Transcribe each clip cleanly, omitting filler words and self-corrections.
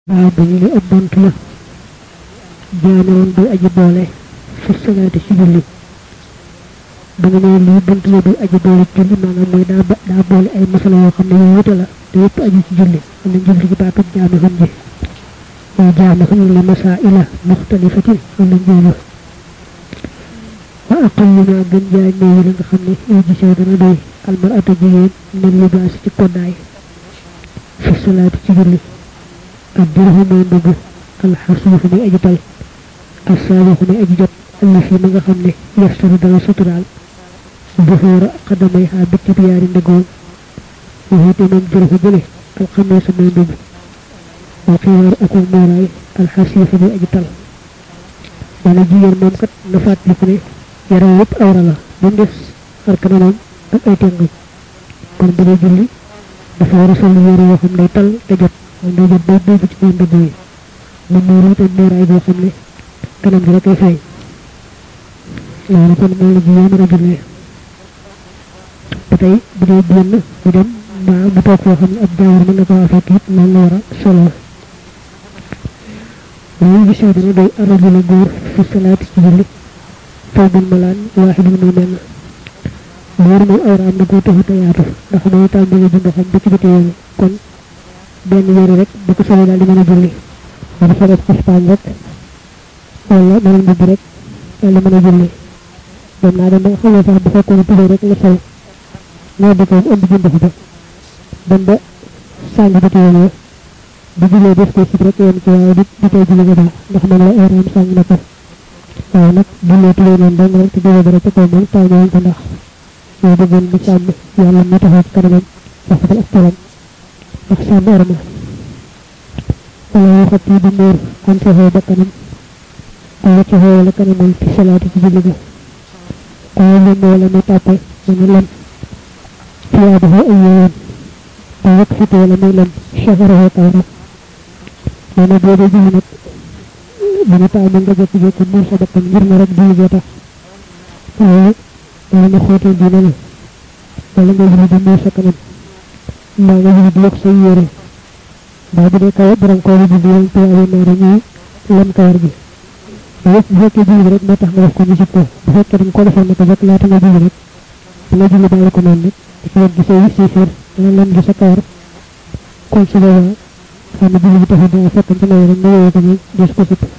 babu ni abontu la jaanoon du aji boole fi salaati ci julli ba nga ne li buntu la du aji boole ci julli maanaam mooy daa boole ay masala yoo xam ne yu wute la te yëpp aji ci julli am na julli ci baatu jaami xam ji mooy jaami xam li masaila muxtalifatin am na njëriñ wa aqallu ma gën jaay néew la nga xam ne ay gisee dana doy almaratu jigéen min libaas ci koddaay fi salaati ci julli ak dirhu mooy ndugg alxasuufu muy aji tal alsaalixu muy aji jot allafi ma nga xam ne yastaru dana suturaal buxuura xadamay xaa bitti bi yaari ndegoom waxute moom dirhu jële alxameesa mooy ndugg wa xiwaaru akul mooraay alxasiifu muy aji tal wala jigéen moom kat na fàttaliku ne yaram yépp awra la ba mu des xar kanamam ak ay tengam kon bu dee julli dafa war a sol yére yoo xam day tal te jot day jot bay dugg ci biir ndëgg yi mu muuru te muuraay boo xam ne kanam gi rek ay feeñ loolu kon mooy la jigéen mën a jullee ba tey bu dee génn mu dem mbaa mu toog foo xam ne ab jaawar mën na ko fekk it noonu la war a solo loolu gisee dana doy arajula góor fi salaati ci julli tawbun malaan waaxidun muy benn góor moom awraam na ko taxut a yaatu ndax mooy tàmbali ju nga xam ba ci biti yoonu kon benn yére rek bu ko solee daal di mën a julli wala fa def xaftaan rek wala beneen mbubb rek daal di mën a julli dem naa dem ba nga xam ne sax bu fekkoon tubéy rek la sol ñoo di ko ëmb ju ndox ba dem ba sànni biti yoonu bu jullee def ko sib rek yem ci waaye di tey julli ga baax ndax man la awraam sànni na ko waaye nag jullee tubéy noonu dong rek te jullee ba rek ca kaw moom taw ñëwoon ko ndax ñoo bëggoon mu sàmm yàlla mu taxaw ci kanamam rafetal ak talam ndax sàmm orma wala waxat yi di muur am saxoo ba kanam wala ci xoo wala kanamam ci salaati ci julli ga waaye lëmm wala mu tàppe mu lem fiyaadahu ay yowon te yëg fit wala muy lem chaharahu kawram nee na boo dee julli nag dina taamu nga jekki-jekki muur sa bakkan ngir na rek julli gee tax waaye wala nga xóotal diine la wala nga julli di muur sa kanam mbaa nga julli di yokk say yére mbaa bu dee kaw brankoo bi julli yoon tuwaayu naara ñuy lem kawar gi yëpp bu fekkee julli rek moo tax nga def ko ñu sib ko bu fekkee dañ ko defoon ne ko rek laata nga julli rek nga julli bàyyi ko noonu nag ci wet gi say wis si xër wala lem gi sa kawar kon su boobaa xam ne julli bi taxul danga fekkante na rek nga yowee ko ñu des ko sib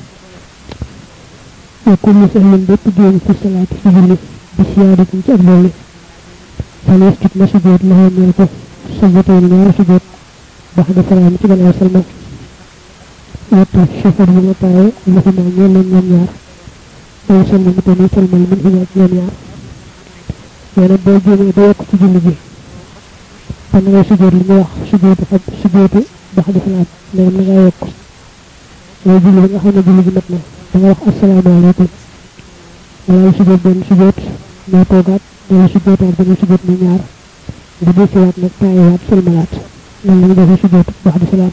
wa kullu sahlin bépp génn fi salaati ci julli bi siyaadatin ci ak dolli falees jut na sujjóot la ñeel ko sajdatayni ñaari sujjóot bax da salaam ci gannaaw salmal wata chafar yi nga taaye laxuma ñeel leen ñoom ñaar ay salmal mu tamit salmal min xuma ak ñoom ñaar nee na boo génnee ba yokk ci julli bi kon ngay sujjóot li ñu wax sujjóotu bax da salaam ndegam na ngaa yokk ngay julli bi nga xam ne julli bi mat na da nga wax asalaamaaleykum wala sujjóot benn sujjóot ñoo toogaat dala sujjóotaat ba nga sujjóot muy ñaar nga desiwaat nag taayiwaat salmalaat noonu la ñu defee sujjóot bax da salaam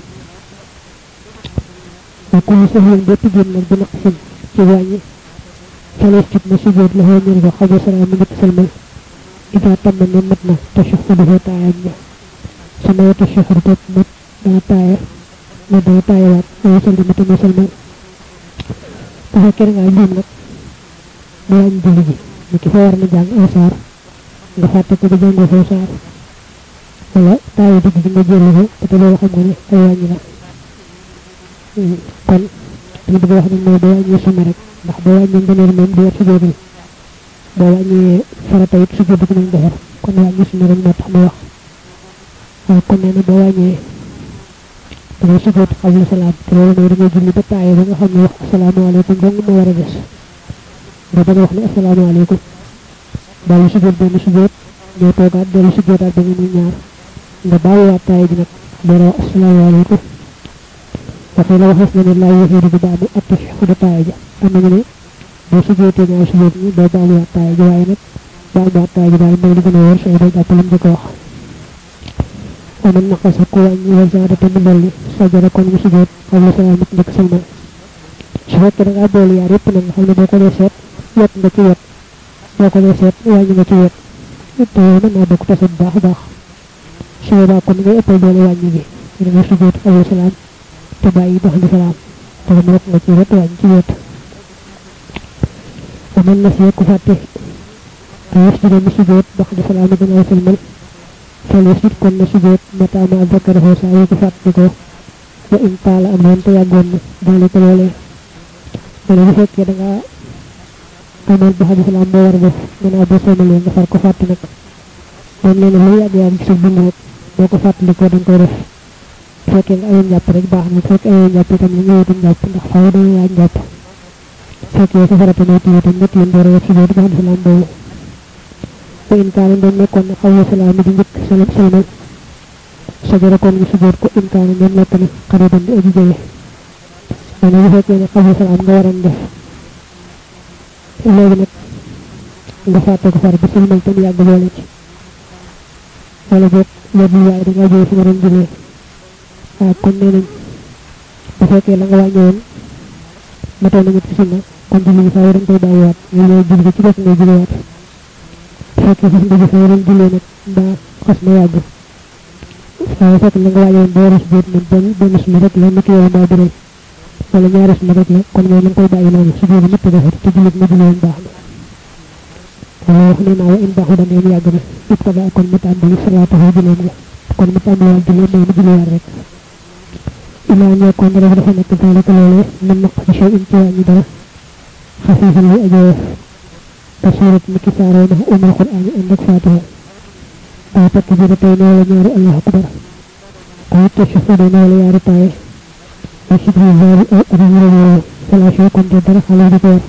wa kullu sahlin bépp génn nag bi naqsin ci wàññi falees jut na sujjóot la xoo ñel ko xaw salaam mi ñetti salmal ida tàmm ne mat na tashahuduhu taayam na sama wa tashahudu topp mat daa taaya ma daa taayiwaat ay salli ma tamit salmal bu fekkee ngaa juum nag mu wàññi julli ji ni ki fa war na jàng aw saar nga fàtte ko ba jàngoo foo saar wala taayu digg bi nga jëlli ko te loolu xam nga ne ay wàññi la kon li bëgg wax nag mooy boo wàññee sunna rek ndax boo wàññee ngëneel moom du war sujjóotal boo wàññee farata it sujjóot ko nañ defar kon wàññee sunna rek moo tax mu wax waaye kon nee na boo wàññee dangay sujjóot xawla salaam te loolu mooy dangay julli ba taaye ba nga xam ne wax asalaamaaleykum dong moo war a des nga bëgg wax ne asalaamaaleykum daal sujjóot benn sujjóot ñoo toogaat dellu sujjóotaat ba muy ñaar nga bàyyiwaat taaye bi nag door a wax asalaamaaleykum waxee la waxees na ne laa yaxiiru bi baamu at-tashahhud taaye ja am nañu ne boo sujjóotee ñaar sujjóot ñi doo baamuwaat taaye ji waaye nag baamuwaat taaye ji daal mooy li gën a wóor sooy doo jàpp lam njëkk a wax ومن نقص قوان وزادة من دولي سجد كون مسجود قبل سلام njëkk salmal su fekkee da ngaa boole yaar yëpp nag nga xam ne boo ko dee seet wet nga ci wet boo ko dee seet wàññi nga ci wet te mën naa bokk tase bu baax a baax su boobaa kon ngay ëppal doole wàññi gi da nga sujjóot xawla salaam te bàyyi baxdi salaam te mu rek nga ci wet wàññ ci wet aman na see ku fàtte ay sujud mu sujud baxdi salaam gannaaw salmal fal yasit kon na sujud mataama zakarahu saa yu ko fàtte ko wa in taala am doon te yàggoon na daale ko loolee wala bu fekkee da nga amal baxdi salaam boo war a def gannaaw boo salmalee nga far ko fàtte nag moom nee na lu yàgg ci sa dund rek boo ko fàttalikoo da nga koy def fekkee nga ayoon jàpp rek baax na fekkee ayoon jàpp itam nga ñëwatum jàpp ndax faaw dana laaj jàpp fekkee sa farata noo tiye tam ñett yoon door a def sujud baxdi salaam boobu wa in kaana doon nekkoon na xawla salaam di njëkk salmal sajara kon nga sujud ko in kaana doon nekk na xariban di aji jege maanaam bu fekkee ne xawla salaam nga waroon def léegi nag nga fàtte ko far ba salmal tam yàgg boole ci wala boog yóbbu waaye da ngaa jóge fi nga doon julee waaw kon nee nañ bu fekkee la nga wàññewoon matoo na ñetti sunna kon julli gi faaw dañ koy bàyyiwaat ñu lay julli ci des ngay julewaat bu fekkee xas nga jëfee doon julee nag mbaa xas na yàgg waaye fekk la nga wàññewoon boo res biit moom benn sunna rek la nekk yow mbaa biral wala ñaari sunna rek la kon moom lañ koy bàyyi noonu su biir ñëpp defet te jullit nga julewoon baax na wala wax ne naa wa in baaxu daneem yàgg na ibtada kon mu tàmbali salaatahu juleem nga kon mu tàmbali juleem mooy mu julewaat rek ilaa ñekkoon rek dafa nekk zalika loolee min naqsi shay'in ci wàññi dara xafiifan luy ajowof te suurat ni ki saaroo na umul qur'aan ànd ak faatiha aw takbira tey ne wala ñaari allahu akbar aw tashahhuda ne wala yaari taaye aw shibhu zaari aw arimura yooyu fala shay kon de dara xale di ko war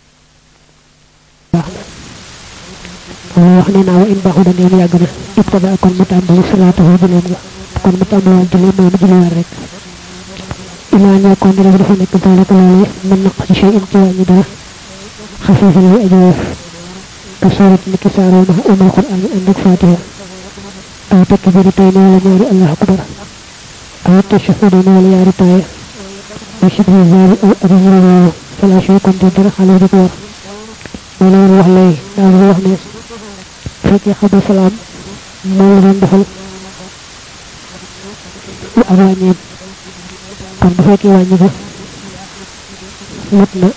wala wax ne naa wa in baaxu daneem yàgg na ibtada kon mu tàmbali salaatahu juleem nga kon mu tàmbali juleem mooy mu julewaat rek ilaa ñekkoon rek dafa nekk zalika loolee min naqsi shay'in ci wàññi dara xafiifan luy ajowof ka suurat ni ki saaroo ma umul qur'aan ànd ak faatiha aw takbira tey ne wala ñaari allahu akbar aw tashahhuda ne wala yaari taaye aw shibhu zaari aw arimura yooyu fala shay kon de dara xale di ko war moo la wax lay daal di wax ne fekkee xabal salaam moo la doon defal lu ak wàññeem kon bu fekkee wàññi ko mat na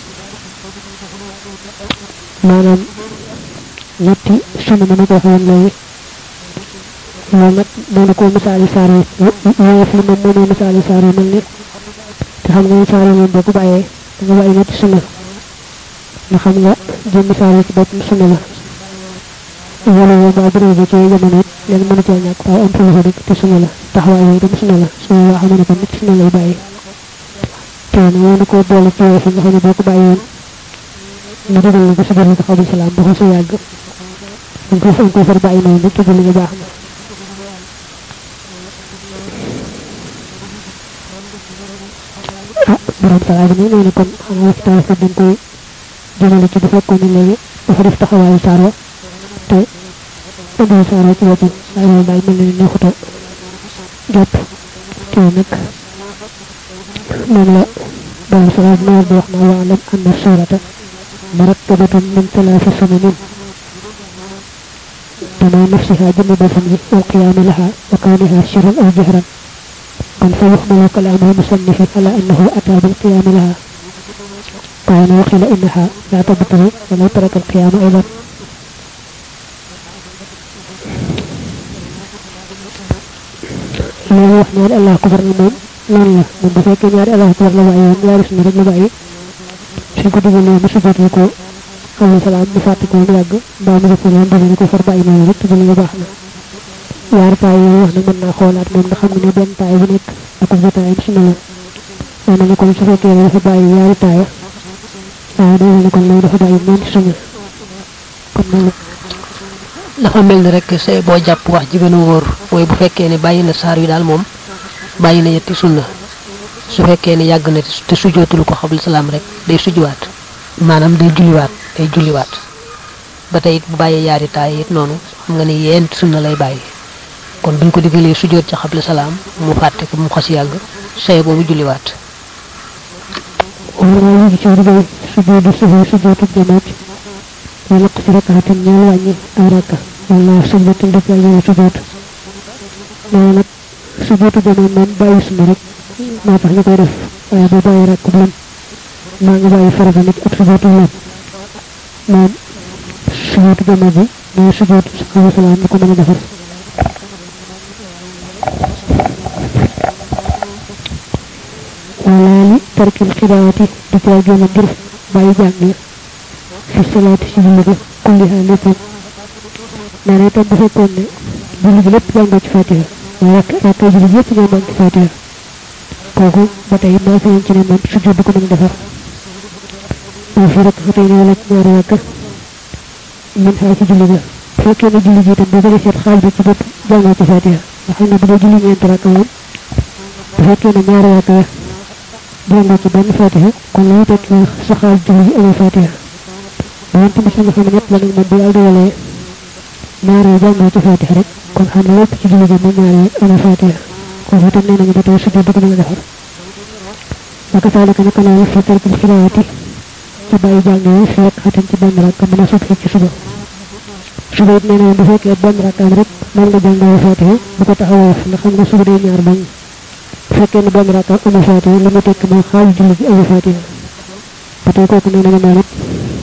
maanaam ñetti sunna ma ko waxoon léegi loolu nag moo na ko misaali saar yi woyof li moom moo ne misaali saar yi mel ne te xam nga saar yi moom boo ko bàyyee da nga bàyyi ñetti sunna nga xam nga jëmmi saar yi ci bopp sunna la wala yow ba bëri ba ci jamono it léegi mën a cee ñàkk waaye am solo rek te sunna la taxawaay yooyu tam sunna la su waa xam ne ko nit sunna lay bàyyi te ne moo na ko boole ci woyof nga xam ne boo ko bàyyi woon mu dugal la ko sa biir xawlu salaam ba sa yàgg dañ ko far bàyyi noonu rek te julli nga baax na borom salaam bi nee na kon xanaa waxtaan fa dañ koy jëmale ci bu fekkoon ne léegi dafa def taxawaayu saar wa te ëndal saar wa ci boppam waaye loolu daal mel ne neexuta jàpp te nag moom la borom salaam bi di wax naa waalam anna suurata murattabatun min talaata sunanin تمام نفسها جنب الفم والقيام لها وكونها سرا أو جهرا قال فيحمل كلام المصنف على أنه أتى بالقيام لها قال وقيل إنها لا تبطل ولو ترك القيام أيضا loolu wax ñaari allah akbar la moom loolu la moom bu fekkee ñaari allah akbar la bàyyi woon ñaari sunna rek la bàyyi suñ ko digalee mu sujjatee ko xawlu salaam mu fàtte ko mu yàgg mbaa mu def leen dama ko far bàyyi noonu rek te julli nga baax na ñaari taay yooyu wax nag mën naa xoolaat moom nga xam ne benn taay bu nekk ak jotaayam sunna la waaye na kon su fekkee ne dafa bàyyi ñaari taaya waaye day ne kon loolu dafa bàyyi ñeenti sunna kon noonu dafa mel ni rek say boo jàpp wax ji gën a wóor mooy bu fekkee ne bàyyi na saar wi daal moom bàyyi na yetti sunna su fekkee ne yàgg na te sujjootul ko xabul salaam rek day sujjuwaat maanaam day julliwaat ba tey it bu bàyyee yaari taay it noonu xam nga ne yent sunna lay bàyyi kon buñ ko digalee sujjoot ci xabul salaam mu fàtte ko mu xas yàgg say boobu julliwaat wala ci digal sujjootu sujjootu jamaat wala ci rakaatam ñaan wàññi ay rakka wala sunnatul def ay sujjoot loolu nag sujjootu jamaat moom bàyyi sunna rek moo tax ñu koy def waaye boo bàyyi rakk bu lam maa nga bàyyi farata nit ak sujootu lam moom sujootu jama bi mooy sujootu xawa salaam ñu ko mën a defar wala li tarkil xibaati du caa génn ngir bàyyi jàng fi salaati ci julli ga kulliha léppam nee na itam bu fekkoon ne julli gi lépp jàngoo ci fatiha waaye rakkay julli gi yëpp ñoo manqué fatiha kooku ba tey maa fi ci ne moom sujjóot du ko mën a defar moo fi rek xatay ne wala ñaari rakka min xaa ci julli ga bu fekkee ne julli gi itam boo ko defee xaaj bi ci bopp jàngoo ci fatiha nga xam ne bu dee julli ñeenti rakka moom bu fekkee ne ñaari rakka jàngoo ci benn fatiha kon la ñu tekk sa xaaj julli gi amul fatiha doon tamit nga xam ne ñett la nag moom bu yàlla dogalee ñaaree jàngoo ci fatiha rek kon xam ne lépp ci julli gi moom ñaaree amul fatiha kooku itam nee nañu ba tey sujjóot du ko mën a defar naka saalika naka noonu fi tarkil xiraati ci bàyyi jàng yi fi rek xatam ci benn rakk mën a subhi ci suba suba it nee nañu bu fekkee benn rakkaam rek mën nga jàngoo fatiha bu ko taxawoo ndax xam nga suba day ñaar bañ bu fekkee ne benn rakkaam amul fatiha li mu tekk mooy xaaju julli gi amul fatiha ba tey kooku nee nañu moom it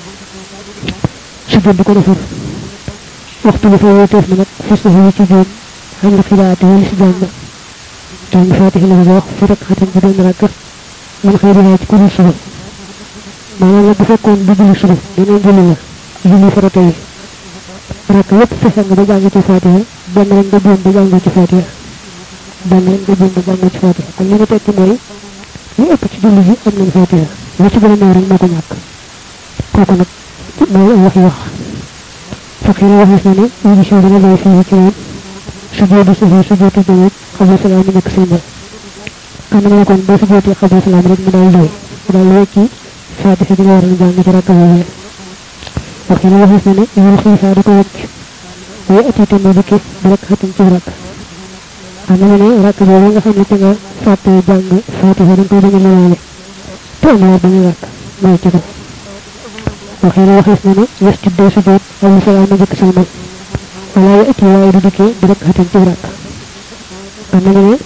sujjóot du ko defar waxtu bi fa wéeteef na nag fas yi ci joom xam nga xibaate wala si jàng fatiha la ko wax fi rek xatam ci benn rakk man xëy di ci ku dul suba maanaam nag bu fekkoon du julli suba beneen julli la julli farata yi rakk yépp fexe nga ba jàng ci fatiha benn rek nga buum ba jàng ci fatiha benn rek nga buum ba jàng ci fatiha kon li mu tekki mooy li ëpp ci julli gi am nañ fatiha lu ci gën a néew rek moo ko ñàkk kooku nag mooy wax فقيل وحسن يجي شغل الله فيه كمان سجود سهو سجود جميل قبل سلام منك سيما كان ما يكون بسجود قبل سلام رد من الله مدال كي فاتحة جوار الجامعة ركوه وقيل وحسن يلخي فارق وك ويأتي تنبك بركة تورك أنا من ركوه وnga xamne ci nga fatte jang fatiha dañ koy dañu lawale to mo bañu rak moy ci ko وخير وخيسنا يسجد دو سجود أو سلام جك سلمان ولا يأتي وايد دكي بركعة تبرك أنا من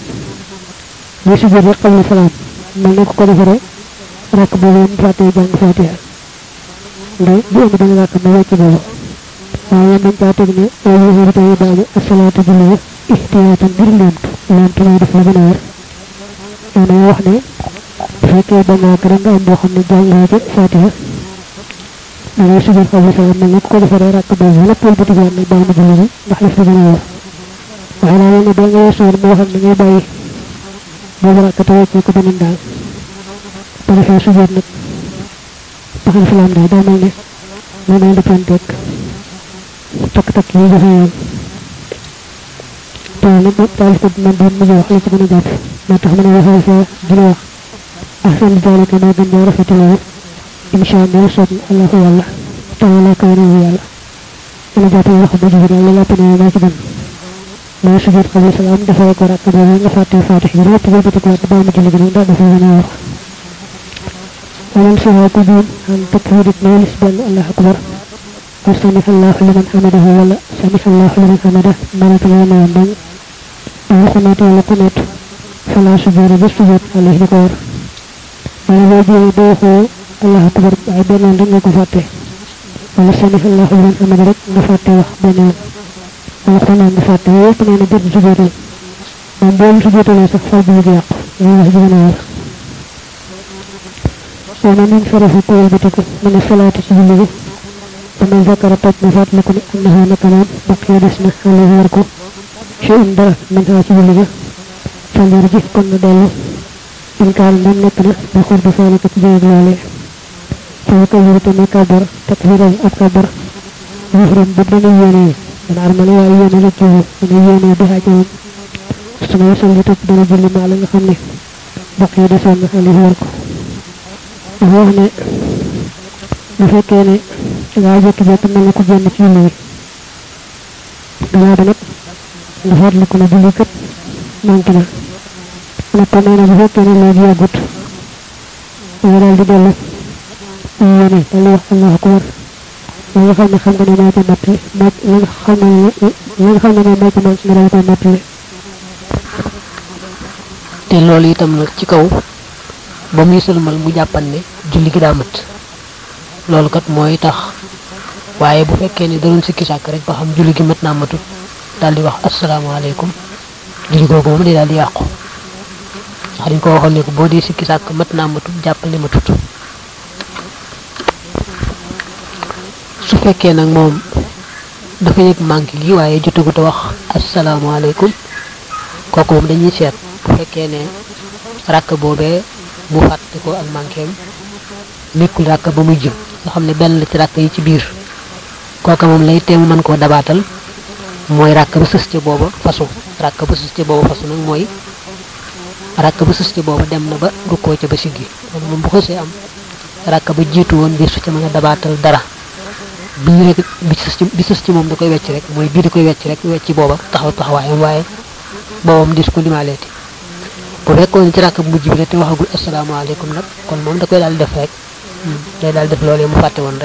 يسجد قبل سلام من نك كل فرق ركب بين فاتي جان فاتيها لا دو أمد الله كم يأتي بابا ويا من تاتيني أيه هرتاي بعد الصلاة جلوه احتياطا برلمت لانت ما يدفع بنار أنا وحنا فكي بنا كرنga am bo xamne jang ci fatiha dangay sujud xaw sa mel ko defare rak ba la pol bu tigan ni bayna julli ndax la fi gëna wax waye la ñu do ngay soor mo xam ngay bayyi bo rak taw ci ko benen dal ba defé sujud nak taxal salam day do melni mo may di plantek tak tak yi dafa yoon to nak tal ko man do mu wax la ci gëna japp mo tax mëna waxal fa dina wax ahsan dalika ma gën rafetelu إن شاء الله صدق الله والله تعالى كونه يلا أنا جات الله خبز جرا لا تنام ما كذا ما سجد قبل سلام دفع قرأ كذا فاتح فاتح جرا تقول بتقول تبى مجلد جرا دفع أنا ومن سوى كذون أن تكبير اثنين سبحان الله أكبر وسمح الله لمن حمده ولا سمح الله لمن حمده ما تمام يوم أو قنات ولا قنات فلا سجود بالسجود عليه ذكر ولا يجوز دوه الله أكبر عبادنا لن يكون فاتح ولا سمح الله لمن حمد رك نفاتح بنا وقنا نفاتح وقنا نجد سجود من دون سجود لا سخفى بيجاق الله جبنا ومن انصرف قلوبتك من الصلاة سجوده ومن ذكر تطنفات لكم أنه نكلام بقي دسنا عليه وركو شيء درك من هذا سجوده فليرجح كن دلو إن كان من نكنا بخرب ذلك تجيب عليه فكبر تكبر تكبيرا أكبر يحرم بدنا يوني من عرملي ويوني لجوه من يوني بها جوه ثم يصلي تكبر جل ما على خمني بقي دسان عليه وركو وهو هنا بفكيني غاجة كبيرة من لكو جنة يوني دلا بنك نفاد لكو نجلوكت مانكنا نتمنى بفكيني لاجي أغوت ويرال دي دلو yene dalu wax Allah akbar nga xamne xam nga ne ma ko matte mak nga xamne ma ko man ci dara ko matte te loolu itam nag ci kaw ba muy sëlmal mu jàppan ne julli gi daa mat loolu kat mooy tax waaye bu fekkee ne da doon sikki sàkk rek ba xam julli gi mat naa matut daal di wax asalaamaaleykum julli googu moom day daal di yàqu ndax dañ ko waxoon ne ko boo dee sikki sàkk mat naa matut jàppal ne matut su fekkee nag moom dafa yëg manqué gi waaye jotagut a wax asalaamaaleykum kooku moom dañuy seet bu fekkee ne ràkk boobee mu fàtte ko ak manquéem nekkul ràkk ba muy jëm nga xam ne benn la ci ràkk yi ci biir kooka moom lay teemu mën koo dabaatal mooy ràkk ba sës ca booba fasu ràkk ba sës ca booba fasu nag mooy ràkk ba sës ca booba dem na ba rukkoo ca ba siggi loolu moom bu xësee am ràkk ba jiitu woon di su ca mën a dabaatal dara bii rek bi sës ci moom da koy wecc rek mooy bii da koy wecc rek wecc booba taxawaayam waaye boobam dis ko limaaleeti bu fekkoon ci ràkk bu mujj bi la te waxagul asalaamaaleykum nag kon moom da koy daal def rek day daal def loolee mu fàtte woon rek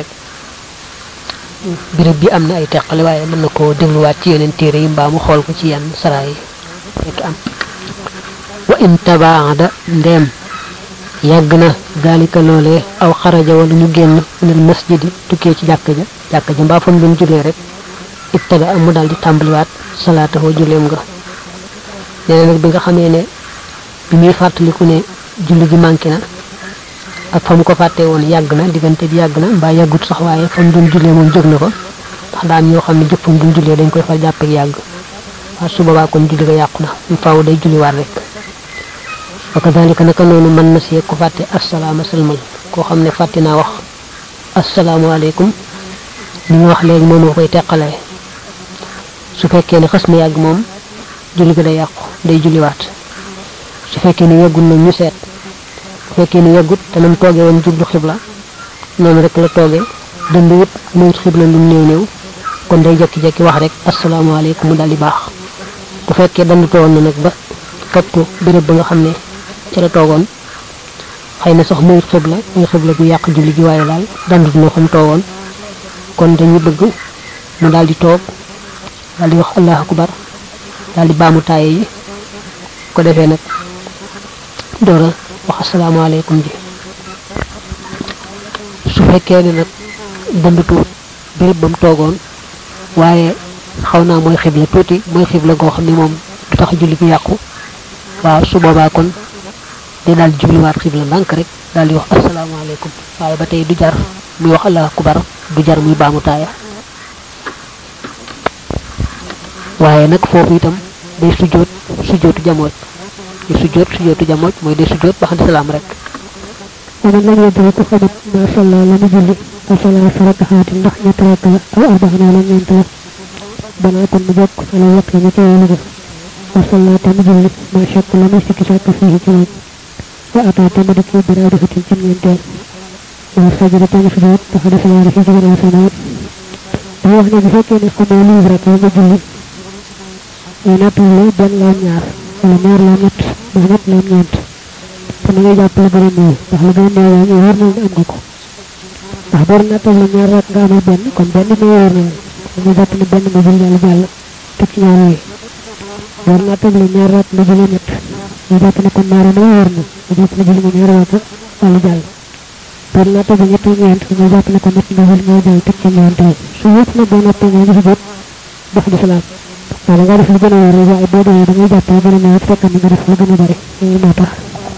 béréb bi am na ay teqale waaye mën na koo dégluwaat ci yeneen téere yi mbaa mu xool ko ci yenn saraa yi fekk am wa in tabaada ndeem yàgg na daalika loolee aw xaraja wala ñu génn minal masjidi tukkee ci jàkk ja mbaa fa mu doon jullee rek ibtada am mu daal di tàmbaliwaat salaatahoo julleem nga nee na nag bi nga xamee ne bi muy fàttaliku ne julli gi manqué na ak fa mu ko fàttee woon yàgg na diggante bi yàgg na mbaa yàggut sax waaye fa mu doon jullee moom jóg na ko ndax daa am ñoo xam ne jëf fa mu doon jullee dañ koy far jàpp ak yàgg waaye su boobaa kon julli ga yàqu na mu faaw day julliwaat rek wa kadalika naka noonu mën na see ku fàtte asalaama salmal koo xam ne fàtte naa wax asalaamualeykum li ñu wax léegi moom moo koy teqalee su fekkee ne xas na yàgg moom julli ga day yàqu day julliwaat su fekkee ne yàggul nag ñu seet bu fekkee ne yàggut te nam toogee woon jublu xibla noonu rek la toogee dënd wut mayut xibla lu néew kon day jekki-jekki wax rek asalaamaaleykum mu daal di baax bu fekkee dënd toogoon na nag ba topp béréb ba nga xam ne ci la toogoon xëy na sax mayut xibla muy xibla bu yàq julli gi waaye daal dandut noo xam toogoon kon dañuy bëgg mu daal di toog daal di wax allahu akbar daal di baamu taaye yi ko defee nag doora wax asalaamaaleykum ji su fekkee ne nag dandutu béréb ba mu toogoon waaye xaw naa mooy xibla tuuti mooy xibla goo xam ne moom du tax julli gi yàqu waaw su boobaa kon day daal di jubliwaat xibla ndànk rek daal di wax asalaamaaleykum waaye ba tey du jar muy wax allahu akbar du jar muy baamu taaya waaye nag foofu itam day sujjootu jamooj day sujjootu jamooj mooy day sujjoot ba xam salaam rek ومن لم يدرك خمت ما صلى لم يجلي وصلى فركعات ndax ñett rek la aw arba'ana la ñent la bana kon mu bokk ala yaqin ci wala wa صلى tam julli ma shakk la mu sikki sakk fi ci moom wa ata tam dik ci biraadu fatin ci ñentel wa sajada tam sujud ta xada salaam fi ci gëna sama bu wax ne bu fekkee ne xamoo livre rek nga julli ay natul ben la ñaar wala ñaar la ñett ba ñett la ñent kon nga japp la gëna néew ndax la gëna néew ñu wër na am nga ko ndax bor na tam la ñaar rek nga amul benn kon benn mo wër na nga japp ne benn mo jël yalla jall tek ci ñaar yi war na tam la ñaar rek nga jël ñett nga japp ne kon ñaar mo wër na nga japp ne jël ñaar rek wala jall bor na tam ñett ñent nga japp ne kon ñett nga jël ñaar jall tek ci ñaar tay su yëpp na bo noppé nga ci jot dox di salam wala nga def lu gëna wër waaye bo doon da ngay japp gëna néew fekk nga def lu gëna bari mo tax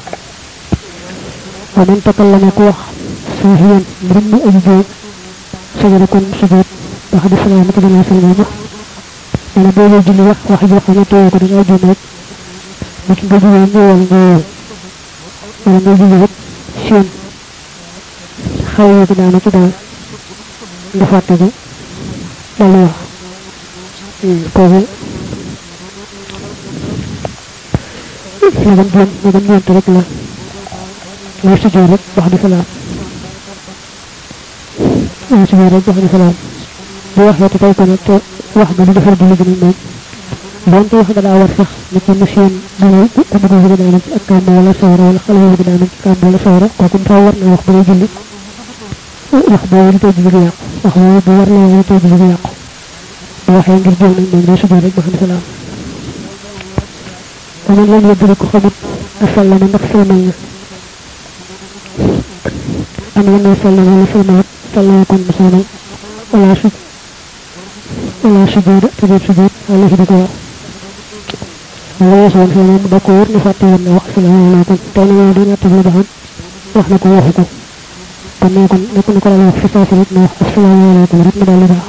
ومن تكلم كوخ صاحيا برم أجزاء سجد كن سجود بعد سلامة بلا سلامة أنا بقول جل واحد يخلي توه كده أجمع لكن بقول إنه والله أنا بقول شين خير كده أنا كده دفعته لا كذا لكن ترك له وسجود بعد سلام وسجود بعد سلام واحد تكون واحد من دفر جل جل بانت واحد لا ورث لكن مشين دلو تبغى هذا دائما كان ولا صورة ولا خليه هذا دائما كان ولا صورة كون صور واحد جل واحد يلتجي جل واحد دور له يلتجي جل واحد يرجع من سجود بعد سلام ومن لم يدرك خبط asallama ndax salmal na am la muy sallama wala salmaat sallama kon mu salmal wala sujud tëjëb sujud alayhi di ko wax wala yeesoon fii moom da ko wër ne fàtte woon na wax asalaamaaleykum tey na moom dina tabla ba xam wax na ko waxu ko kon ne kon nekk na ko dal wax fi saasi rek ne wax asalaamaaleykum rek mu daal di baax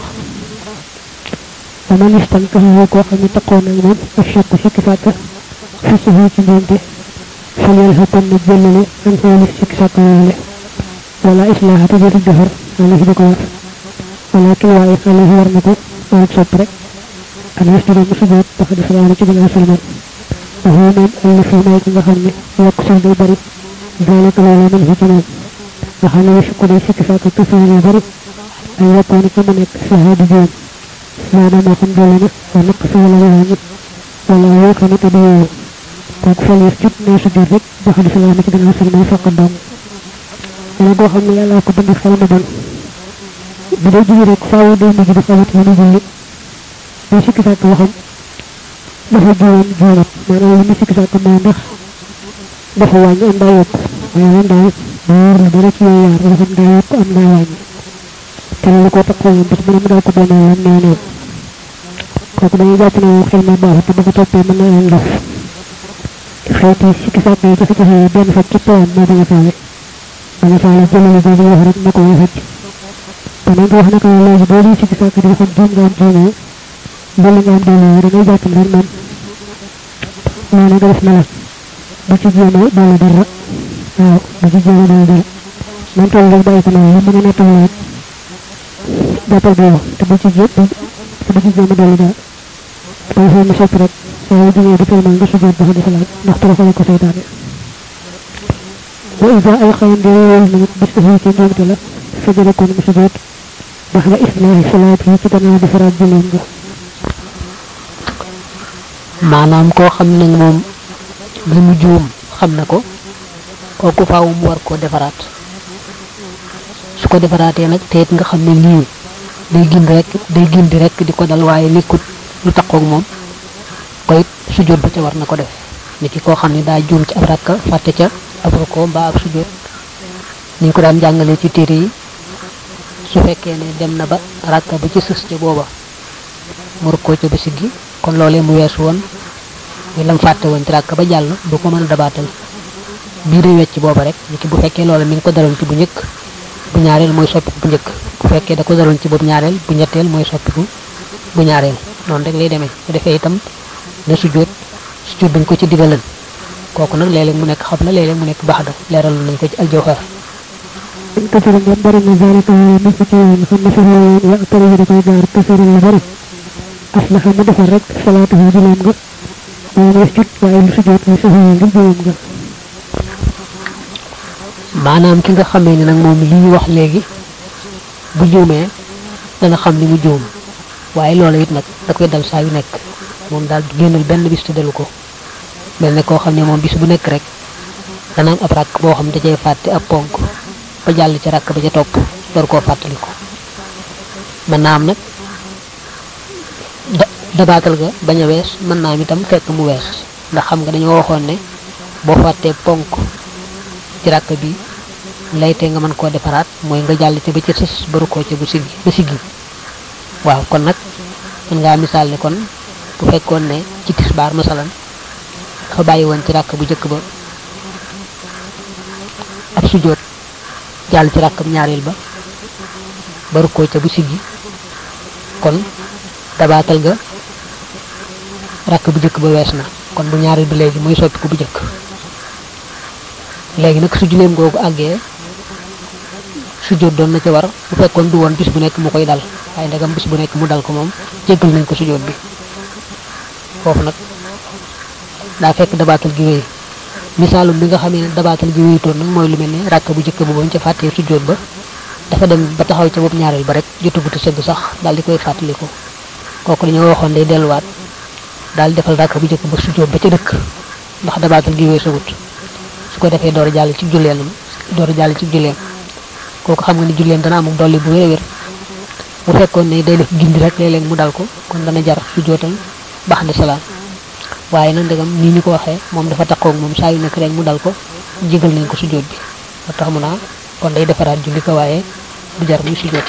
ومن يستنكه كو خامي تقون ak mom الشك شك فاك في سهو ci ndomte فليلهكم نجلل عن هو الشك فاك ولا إصلاح تجد الجهر عليه بكور ولكن وايق عليه ورنكو وارك صبرك أن يسجد المسجد تخد سلامة جبنا سلمان وهو من اللي في مايك نخلني يقصر بالبري ذلك الولا منه جنان وحانا يشك لي شك فاك كثير البري أن يكون كمنك شهاد جان maana mo xam doole na wa nak fa la wani wala yo xam ta do ko fa li ci ne su jor rek ba xam salama ci gëna salama faq dom wala go xam yalla ko bind xel ma don bu do jigi rek faawu do mi di xawat ñu julli do ci ki fak waxam dafa joon joonat maana ñu ci ki fak mo ndax dafa wañu am da yop ñu ndaw ñu dara ci yaar dafa am da yop am na wañu té lu ko takko bis bu mu dal ko doone won neene kooku dañuy jàpp ne xel ma baax te bu ko toppee mën na leen def xeeti sikki sàkk yi jafe jafe benn fa ci toom moo bañ a faale jëlale boobu wax rek na ko waxat te nag wax na ko léegi boo lii sikki sàkk di waxoon juum nga am juumee mbëli nga am doole da ngay jàpp ne rek moom noonu nga def na la bu ci jéeme doole dara waaw bu ci jéeme doole dara man toll rek bàyyi ko noonu mën a nettal rek jàppal boobu te bu ci jéeme doole dara tay fa mu sopp rek ay jëne di fay nga sujud ba di salat ndax toroxal ko seytaane wa iza ay xayn de wol na bis ko ci ndonte la sujud ko mu sujud ba nga islahi salat yi ci gannaaw di farat jëlem nga manam ko xam nak mom li mu joom xam nako koku faaw mu war ko defaraat su ko defaraatee nak teet nga xam ne lii day gindi rek di ko dal waaye nekkut lu takkoog moom koy sujud ba ca war na ko def niki koo xam ne daa juum ci ab rakka fàtte ca ab roko mbaa ab sujud ni ko daan jàngale ci téere yi su fekkee ne dem na ba rakka ba ci sës ca booba mu roko ca ba siggi kon loolee mu weesu woon muy lam fàtte woon ci rakka ba jàll du ko mën a dabaatal bii day wecc booba rek niki bu fekkee loola mi ngi ko daloon ci bu njëkk bu ñaareel mooy soppiku bu njëkk bu fekkee da ko daloon ci boobu ñaareel bu ñetteel mooy soppiku bu ñaareel non rek lay démé bu défé itam na sujud dañ ko ci digalan koku nak lélé mu nek xabla lélé mu nek baxda léral nañ ko ci al jawhar كثير من بر من ذلك المسكين فالنفر يأتري لكي جار كثير من بر أصلح مدفر رك صلاته جلومك ويسجد وإن سجود ويسهل جلومك maanaam ki nga xamé ni nak mom li wax légui bu joomé dana xam li mu joom waye loola it nag da koy dal saa yu nekk moom daal du génnal benn bis te dalu ko mel ne koo xam ne moom bis bu nekk rek dana am ab rakk boo xam da cay fàtte ab ponk ba jàll ci rakk ba ca topp door koo fàttali ko mën naa am nag dabaatal ga bañ a wees mën naa am itam fekk mu wees ndax xam nga dañoo waxoon ne boo fàttee ponk ci rakk bi layte nga mën koo defaraat mooy nga jàll ci ba ci sës baru koo ci bu siggi ba siggi waaw kon nak man nga misal ne kon bu fekkon ne ci tisbar masalan fa bayyi won ci rak bu jëk ba ab sujud jall ci rakam ñaarel ba baru ko ca bu siggi kon dabatal ga rak bu jëk ba wessna kon bu ñaarel bi legi moy soppi ko bu jëk legi nak su julem gogu agge sujud doon na ci war bu fekkon du won bis bu nek mu koy dal ay ndagam bis bu nek mu dal ko mom jéggal nañ ko sujud bi fofu nak da fekk dabatal gi wéy misalum bi nga xamé dabatal gi wéy ton nak moy lu melni rakka bu jëk bu bon ci faté sujud ba dafa dem ba taxaw ci bopp ñaarel ba rek jotu bu sëgg sax dal di koy fàttaliko koku dañu waxon day delluwaat dal defal rakka bu jëk ba sujud ba ci dëkk ndax dabatal gi wéy sawut su ko defee door jall ci julleelam door jall ci julleem koku xam nga ni julleem dana am dolli bu wér bu fekkon ne day def gindi rek léeg-léeg mu dal ko kon dana jar su jootal baax de salaam waaye nag ndegam ni ñu ko waxee moom dafa taxaw moom saa yu nekk rek mu dal ko jégal nañ ko sujjóot bi ba tax mu naa kon day defaraat julli ko waaye du jar muy sujjóot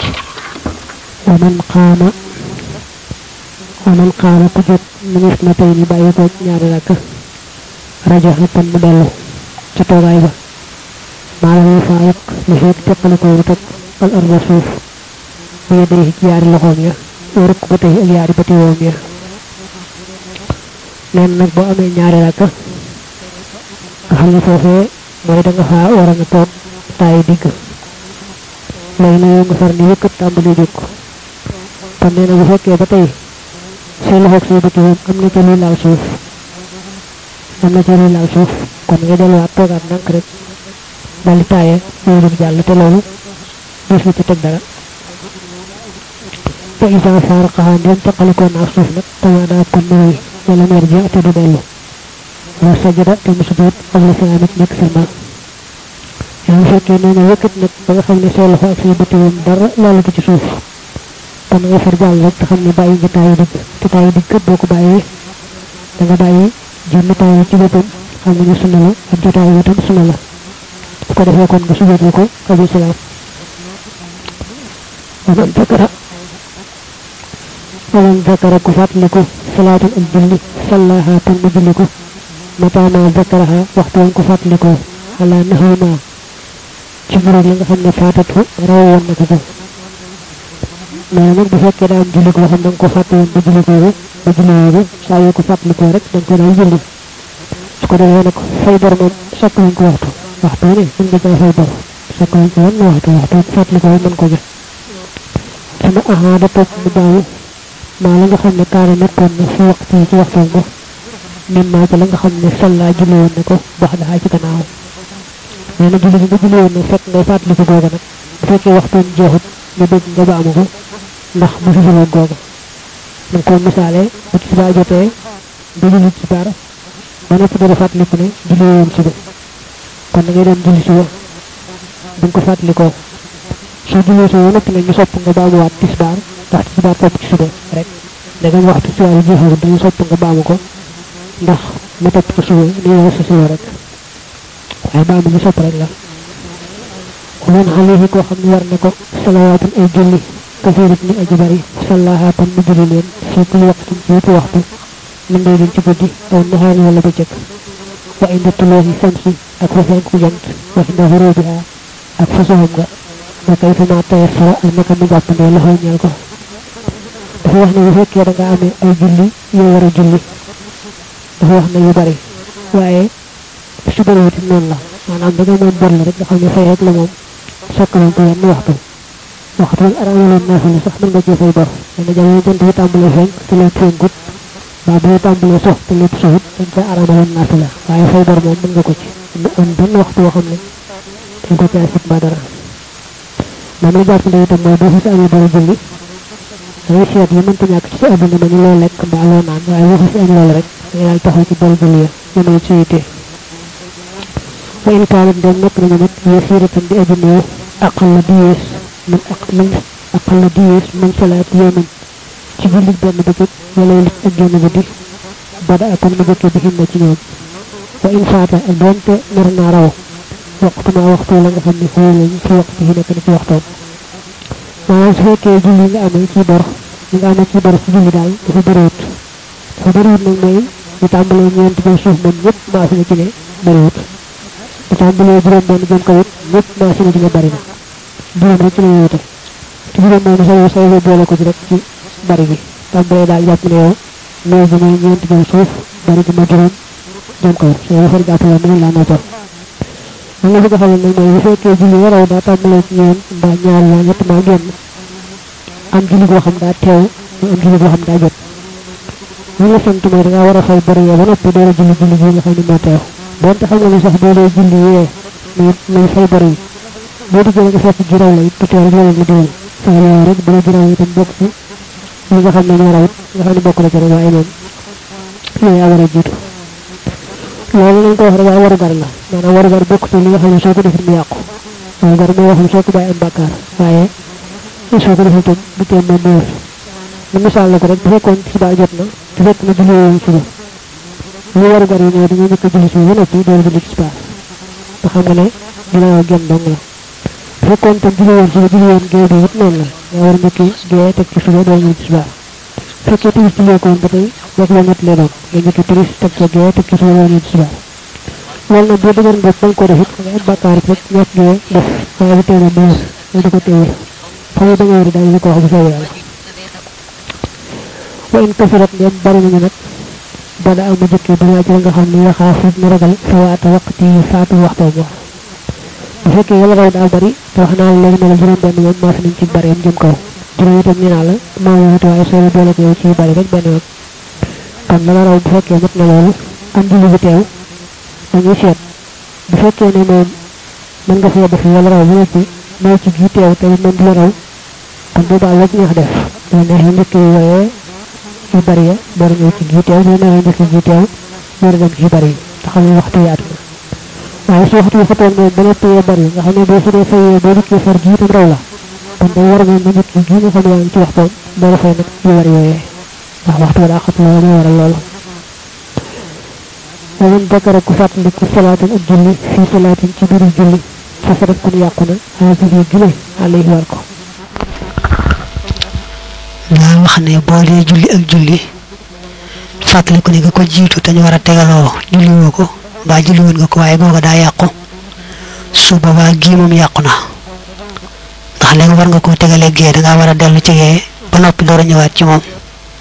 ومن قام كجت من اثنتين بايكو ñaari rak raja tan mu delu ci togay ba malam faak li fek tekkal ko tok al arda suuf bu yede ci yaari loxom ya wor ko tay ak yaari bati wom ya nen nak bo amé ñaari rak xamna fofé moy da nga fa wara nga tok tay dig lay na nga far ni yëkkat tambali juk tan neena bu fekke ba tay seen loxo ci bëti am na ci lu laal suuf kon nga delu wat togat nank rek dal tayé ñu jall té lolu def ci tek dara té isa farqa ndem takaliko na suuf nak tawada kon moy wala merja té du delu wa sajada té musudut ak la salamat nek sama yaa fekkee nee na yëkkat nag ba nga xam ne seen loxo ak say bëti dara laalu ci suuf kon nga far jall rek xam ne bàyyi nga taayu dig te taayu dig kat boo ko bàyyee da nga bàyyi jëmm taayu ci boppam xam nga sunna la ak jotaay itam sunna la su ko defee kon nga sujjóotal ko abu salaam waman zakara ku fàttaliku salaatul ak julli sallaha tan mu julli ko mata ma zakaraha waxtu woon ku fàttalikoo ala naxaw naa ci murid la nga xam ne faatatu raw woon na ko ko mais nag bu fekkee daa am julli koo xam da nga ko fàtte woon ba julli ko saa yoo ko fàttalikoo rek da nga ko daal julli su ko defee nag fay bor moom sakk wuñ ko waxtu ne mën nga caa fay bor sakk wuñ ko woon waxtu fàttalikoo mën ko jox sama ahaada topp mu baawu maa la nga xam ne kaara nekkoon na fi waxtu ci waxtoom ba min maa ci la nga xam ne salla julli woon ne ko bax daxaa ci gannaaw nee na julli nga julli woon ne fekk ngay fàttaliku googa nag bu fekkee waxtoom jeexut nga bëgg nga baamu ko ndax bu fi jëloon googa man ko misaale bu ci ba jotee ba julli ci baara ba nekk dara fàttaliku ne julli woon suba kon da ngay dem julli suba bu ko fàttalikoo soo julli suba nag ñu sopp nga baamuwaat tisbaar ndax tisbaar topp ci suba rek da nga waxtu ci wàllu jeexul dañu sopp nga baamu ko ndax ma topp ci suba ni yow sa suba rek waaye baamu ñu sopp rek la ومن عليه كو خامني war nako salawatu ay julli kafirat ni aji bari sallaha kon mu julli len ci kul waxtu ci waxtu min day ci guddi aw nahar wala bëccëg wa inda tuluhi samsi ak fa fenku jant wa inda hurubiha ak fa soham nga wa kayfa ma tayassara ak naka mu japp ne loxo ñal ko dafa wax ne bu fekkee da nga amé ay julli yo wara julli dafa wax ne yu bari waaye su bari wuti non la manam da nga mom bor la rek nga xamne fay rek la mom sakkalan ko yenn waxtu aramaloon naa fi sax mën nga ci fay bor dana jamono jant bi tàmbalee feeñ te lépp feeñgut ba bu tàmbalee sox te lépp soxut dañ ca aramaloon naa fi la waaye fay bor moom mën nga ko ci am benn waxtu woo xam ne dañ ko caa sib ba dara moom la jàpp ne itam mooy boo fi amee dara julli dangay seet yi mënta ñàkk ci sa àdduna ma ñu loo lekk mbaa loo naan waaye boo fi am loolu rek dangay daal taxaw ci dara julli ya yemay ci yitte wa in kaanat dem nekk nañu nag yasiiratan di aji néew aqal diis man salaat yawmin ci julli benn bëccëg wala lit ak génn guddi bada akon mu jëkke bi hinna ci ñoom wa in faata ak donte nar naa raw waxtu ma waxtu la nga xam ne xëy lañ ci waxtu yi nekk na ci waxtoom maanaam su fekkee julli nga amee ci bor ci julli daal dafa bëriwut nag mooy ñu tàmbalee ñeenti jëm suuf moom ñëpp maa fi na ci ne bëriwut ñu tàmbalee juróom benn jëm kawit ñëpp maa fi na ci ne bari na juróom rek ci la wute ci juróom moom say boole ko ci rek ci bari gi tàmbalee daal jàpp ne yow néew bi mooy ñeenti jëm suuf bari gi ma juróom jëm kaw say waxar jàpp yow mën laa noppal man la bëgg a xamal nag mooy bu fekkee julli waraw daa tàmbalee ci ñeen mbaa ñaar yaa ñett maa génn am julli boo xam daa teew mu am julli boo xam daa jot li la sant mooy da ngaa war a fay bari ya ba noppi door a julli julli bi nga xam ne moo teew donte xam nga ne sax boo dee julli yee muy fay bari boo diggee nga fekk jiraw la it du teew rek loolu nga diwal fay yooyu rek bu la jiraw itam bokk ci li nga xam ne ñoo rawit nga xam ne bokk la ci rek waaye moom yooyu yaa war a jiitu loolu lañ ko wax rek waaye waru gar la maanaam waru gar bokk ci li nga xam ne soo ko defit mu yàqu waru gar moo waxam soo ko bàyyi am bàkkaar waaye soo ko defit du tee moom mu wër mu misaal la ko rek bu fekkoon ci baa jot na te fekk na julli woon suba lu waru bari ñoo dañu ñëk julli ci wala ci doon julli ci baax ba xam nga ne dina gën dong la fekkon tam julli won ci julli won gëw bi wut non la nga war ñëk gëw tek ci suba do ñu ci baax fekkee timis ci ko ba tay wax la nat le doon nga ñëk timis tek ci gëw tek ci suba do ñu ci baax loolu nag boo dëgër nga bañ ko def it nga bakkaar rek ñett ñoo def waaye bu teewee bu ñu ko teewee xam nga da nga war a daal ko wax bu soobee yàlla wa in kasarat ngeen bari nañu nag bada am jëkkee dina ci nga xam ne yaxaafu na ragal fawaata waqti faatu waxtu bo bu fekkee yàlla raw daal bari te wax naa léegi ne la juróom benn yoon maas nañ ci bari am jëm kaw juróom itam ñu naa la moo wut waaye soo boole ko yow ci bari rek benn yoon kon la raw bu fekkee mat na loolu am julli bu teew dañuy seet bu fekkee ne moom mën nga fee def yàlla raw bu ci moo ci gi teew te moom du la raw kon boobaa la neex def la neex njëkk yooyee yu bari ya door ñëw ci gi teew la neex njëkk gi teew door dem ci bari te xam ne waxtu yaatu na waaye su waxtu yi fa toog moom ba noppi yee bari nga xam ne boo fa dee fayee boo dikkee far gi itam raw la kon day war moom na nit ki gi nga xam ne yaa ngi ci waxtoom doo fay nag yu bari yooyee ndax waxtu daa xat loolu moo waral loolu ومن ذكر كفات لكل صلاة الجلي في صلاة كبير الجلي فسرت كن يقنا هذه الجلي عليه ورقه لا وخنا بولي جلي ak julli fatali ko ni ko jitu tañ wara tegalo julli woko ba julli won nga ko waye goga da yaqku suba ba gi mom yaquna ndax leg war nga ko tegale ge da nga wara delu ci ge ba nopi do ñewat ci mom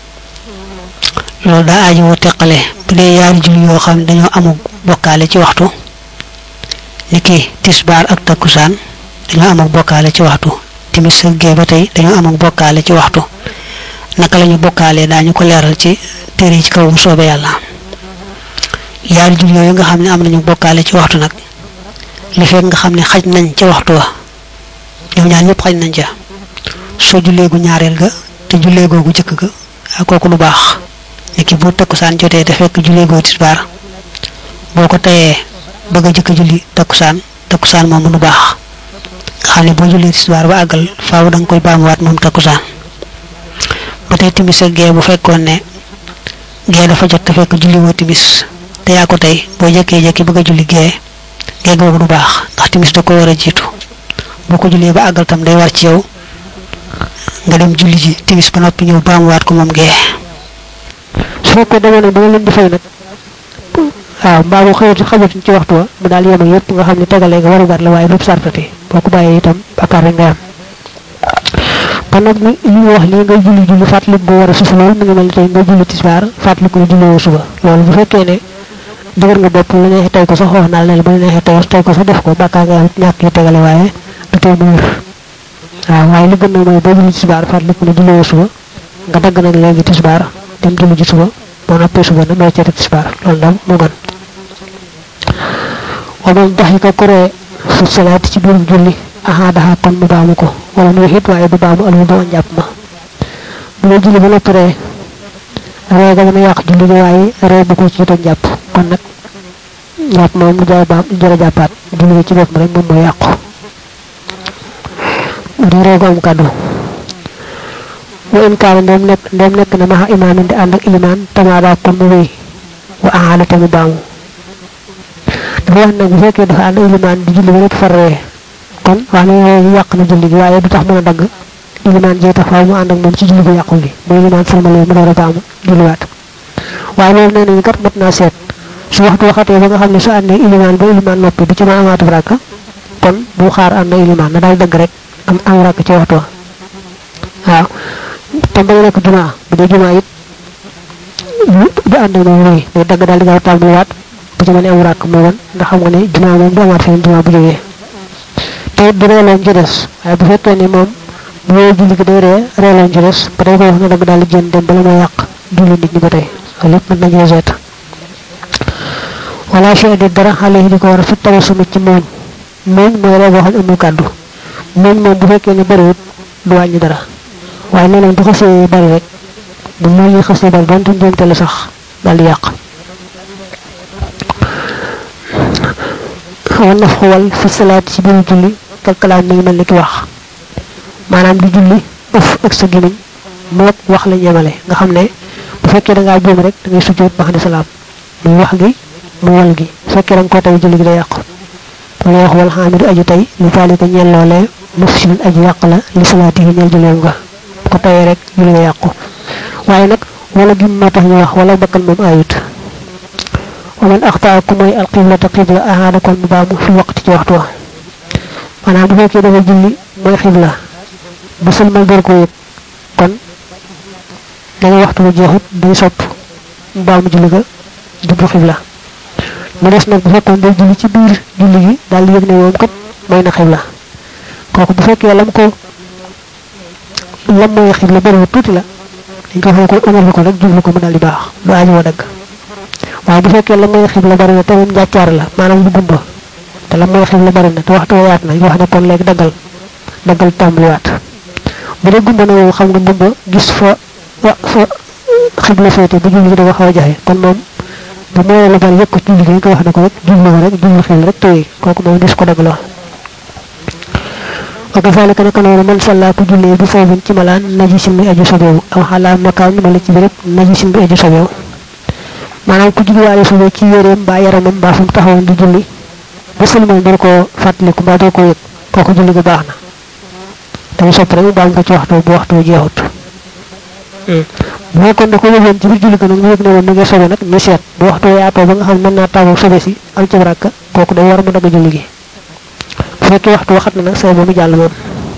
loolu daa aajo teqale bu dee yaari julli yoo xam dañoo amul bokkaale ci waxtu niki tisbaar ak takkusaan dañoo amul bokkaale ci waxtu timis ak gee ba tey dañoo amul bokkaale ci waxtu naka lañu bokkaale daañu ko leeral ci téere ci kaw bu soobee yàlla yaari julli yooyu nga xam ne am nañu bokkaale ci waxtu nag li fekk nga xam ne xaj nañ ci waxtu wa ñoom ñaar ñëpp xaj nañ ca soo julleegu ñaareel ga te julleegoogu jëkk ga ak kooku lu baax niki bu takusan jotee te fekk julli go tisbar boko tayé bëgg jëk julli takusan mom lu baax nga xamné bo julli tisbar ba agal faaw dang koy baamu wat mom takusan batay timis ak gee bu fekkone ne gee dafa jot te fekk julli wo timis te ya ko tay bo jëkke bëgg julli gee gogu du baax ndax timis da ko wara jitu boko julli ba agal tam day war ci yow nga dem julli ji timis ba nopi ñew baamu wat ko mom gee su ko demee nag dama leen di fay nag waaw mbaa bu xëyatu xamatuñ ci waxtu wa mu daal yem ak yëpp nga xam ne tegale nga waru gar la waaye lépp sartati boo ko bàyyee itam bakkaar rek nga am kon nag li wax li nga julli fàttali boo war a suuf loolu mu ngi mel tey nga julli tisbaar fàttali ko julli woo suba loolu bu fekkee ne dëgër nga bopp la neexee tey ko sax wax naa la ba la neexee tey ko sax def ko bakkaar nga am ñàkk yi tegale waaye du tey mu wér waaw waaye li gën nag mooy boo julli tisbaar fàttali ko ne julli woo suba nga dagg nag léegi tisbaar dem julli ji suba bo noppé suba na do ci tisbar lool dal mo gën wa man dahika kuré fi salati ci biir julli aha daha kon mu baamu ko wala mu hit waye du baamu alu do japp ma bu julli ba noppé ré ga na yaq julli waye ré bu ko ci do japp kon nak japp mom mu jaay baam jëra jappat julli ci bop rek mom mo yaq ré go am kaddu wa in kaana ndem nekk na maha imaamin di ànd ak ilimaan tamaada kon mu wéy wa aala tamu baamu dafa wax nag bu fekkee dafa ànd ilimaan di julli ba rek farree kon wax na yow yàq na julli gi waaye du tax mën a dagg ilimaan jee tax faaw mu ànd ak moom ci julli bu yàqu gi bu ilimaan salmalee mu door a baamu julliwaat waaye loolu nee nañu kat mat naa seet su waxtu waxatee ba nga xam ne su àndee ilimaan ba ilimaan noppi du ci mën a amaatu rakka kon bu xaar ànd na ilimaan na daal dëgg rek am rakk ci waxtu waaw tam ba nek juma bu de juma it du and ak mom ni day dag dal di gaw tambul wat bu ci mané am rak mo won ndax xam nga né juma mom do amat fenn juma bu joggé té du ré lañ ci dess ay bu fekké ni mom bu julli ko day ré lañ ci dess ba day ko wax na dag dal di jënd dem bala mo yaq julli nit ñi ba tay lepp man nañu zét wala shay de dara xalé di ko wara fi tawassul ci moñ moñ moy ré bo xam amu kaddu moñ mom bu fekké ni bari du wañu dara waye nenañ bu xasse bari rek bu moy xasse bari don tuñ la sax dal yaq xawna xawal fi salat ci biir julli kal kalam mi melni ki wax manam di julli ëf ak sa gimiñ mo wax la ñemalé nga xamné bu fekkee da nga joom rek da ngay sujjoot ba xani salam mu wax gi mu wal gi fekkee da nga ko tay julli gi day yàqu wala wax wal xaamidu aju tay li faalika ñeel loolee mufsidun aji yàq la li salaati yi ñeel julleem nga ko tayee rek julli nga yàqu waaye nag wala gi moo tax ñu wax wala bakkal moom ayut wa man axtaa ku mooy alqiblata qibla ahaada kon mu baamu fi waqti ci waxtu wa maanaam bu fekkee dafa julli mooy xibla bu sëlmal door ko yëg kon danga waxtu bu jeexut day sopp mu baamu julli ga jublu xibla mu des nag bu fekkoon day julli ci biir julli gi daal di yëg ne moom kat mooy na xibla kooku bu fekkee lam mooy xibla bëriwul tuuti la dañ ko xam ko amal ko rek jublu ko mu daal di baax du aaju wa dagg waaye bu fekkee lam mooy xibla bari na te moom njàccaar la maanaam lu gumba te lam mooy xibla bari na te waxtu yaat na ñu wax ne kon léegi daggal tàmbaliwaat bu dee gumba na moom xam nga gumba gis fa xibla féete bu julli gi dafa xaw a jaxe kon moom bu mooy la bari yëg ko julli gi nga wax ne ko rek jublu xibla rek tëye kooku moom gis ko dagg loo wa kazalika naka noonu man salla ku jullee bu foobin ci malaan najisin bi aju sobewu aw xalaa makaan wala ci béréb najisin bi aju sobewu maanaam ku julliwaale sobe ci yéreem mbaa yaramam mbaa fu mu taxawoon di julli ba sëlmal doo ko fàttaliku mbaa doo ko yëg kooku julli ga baax na dañu sopp rek baam ko ci waxtu bu waxtu jeexut bu fekkoon da ko yëgoon ci biir julli ga nag mu yëg ne moom mi ngi sobe nag ñu seet bu waxtu yaatoo ba nga xam mën naa tàggoo sobe si am ci rakka kooku day war mu dagg julli gi fekkee waxtu waxat na nag say ba mu jàll moom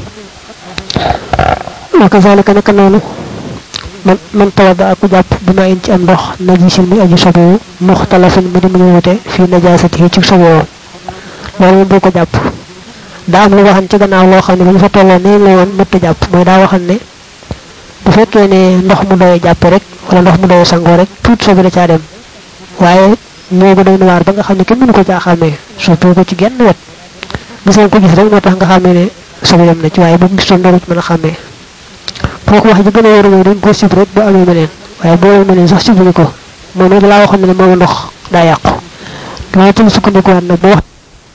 wa kazalika naka noonu man tawada aku jàpp bi ma in ci am ndox najisin muy aju sobewu muxtalafin mu di mu wute fii najaasati ci sobewu loolu boo ko jàpp daa am lu waxan ci gannaaw loo xam ne bu ñu fa tolloo ne la woon mëtt jàpp mooy daa waxan ne bu fekkee ne ndox mu doyee jàpp rek wala ndox mu doyee sangoo rek tuut sobe da caa dem waaye ñoo ko doy na waar ba nga xam ne kenn mënu ko caa xàmmee surtout ko ci genn wet gisoon ko gis rek moo tax nga xàmmee ne sobe yam na ci waaye bu mu gisoon dara ci mën a xàmmee fooku wax ji gën a wóor mooy dañ ko sib rek ba amee meneen waaye boo meneen sax sibuñu ko moom rek laa waxoon ne moom ndox daa yàqu waaye tam sukkandikuwaat nag ba wax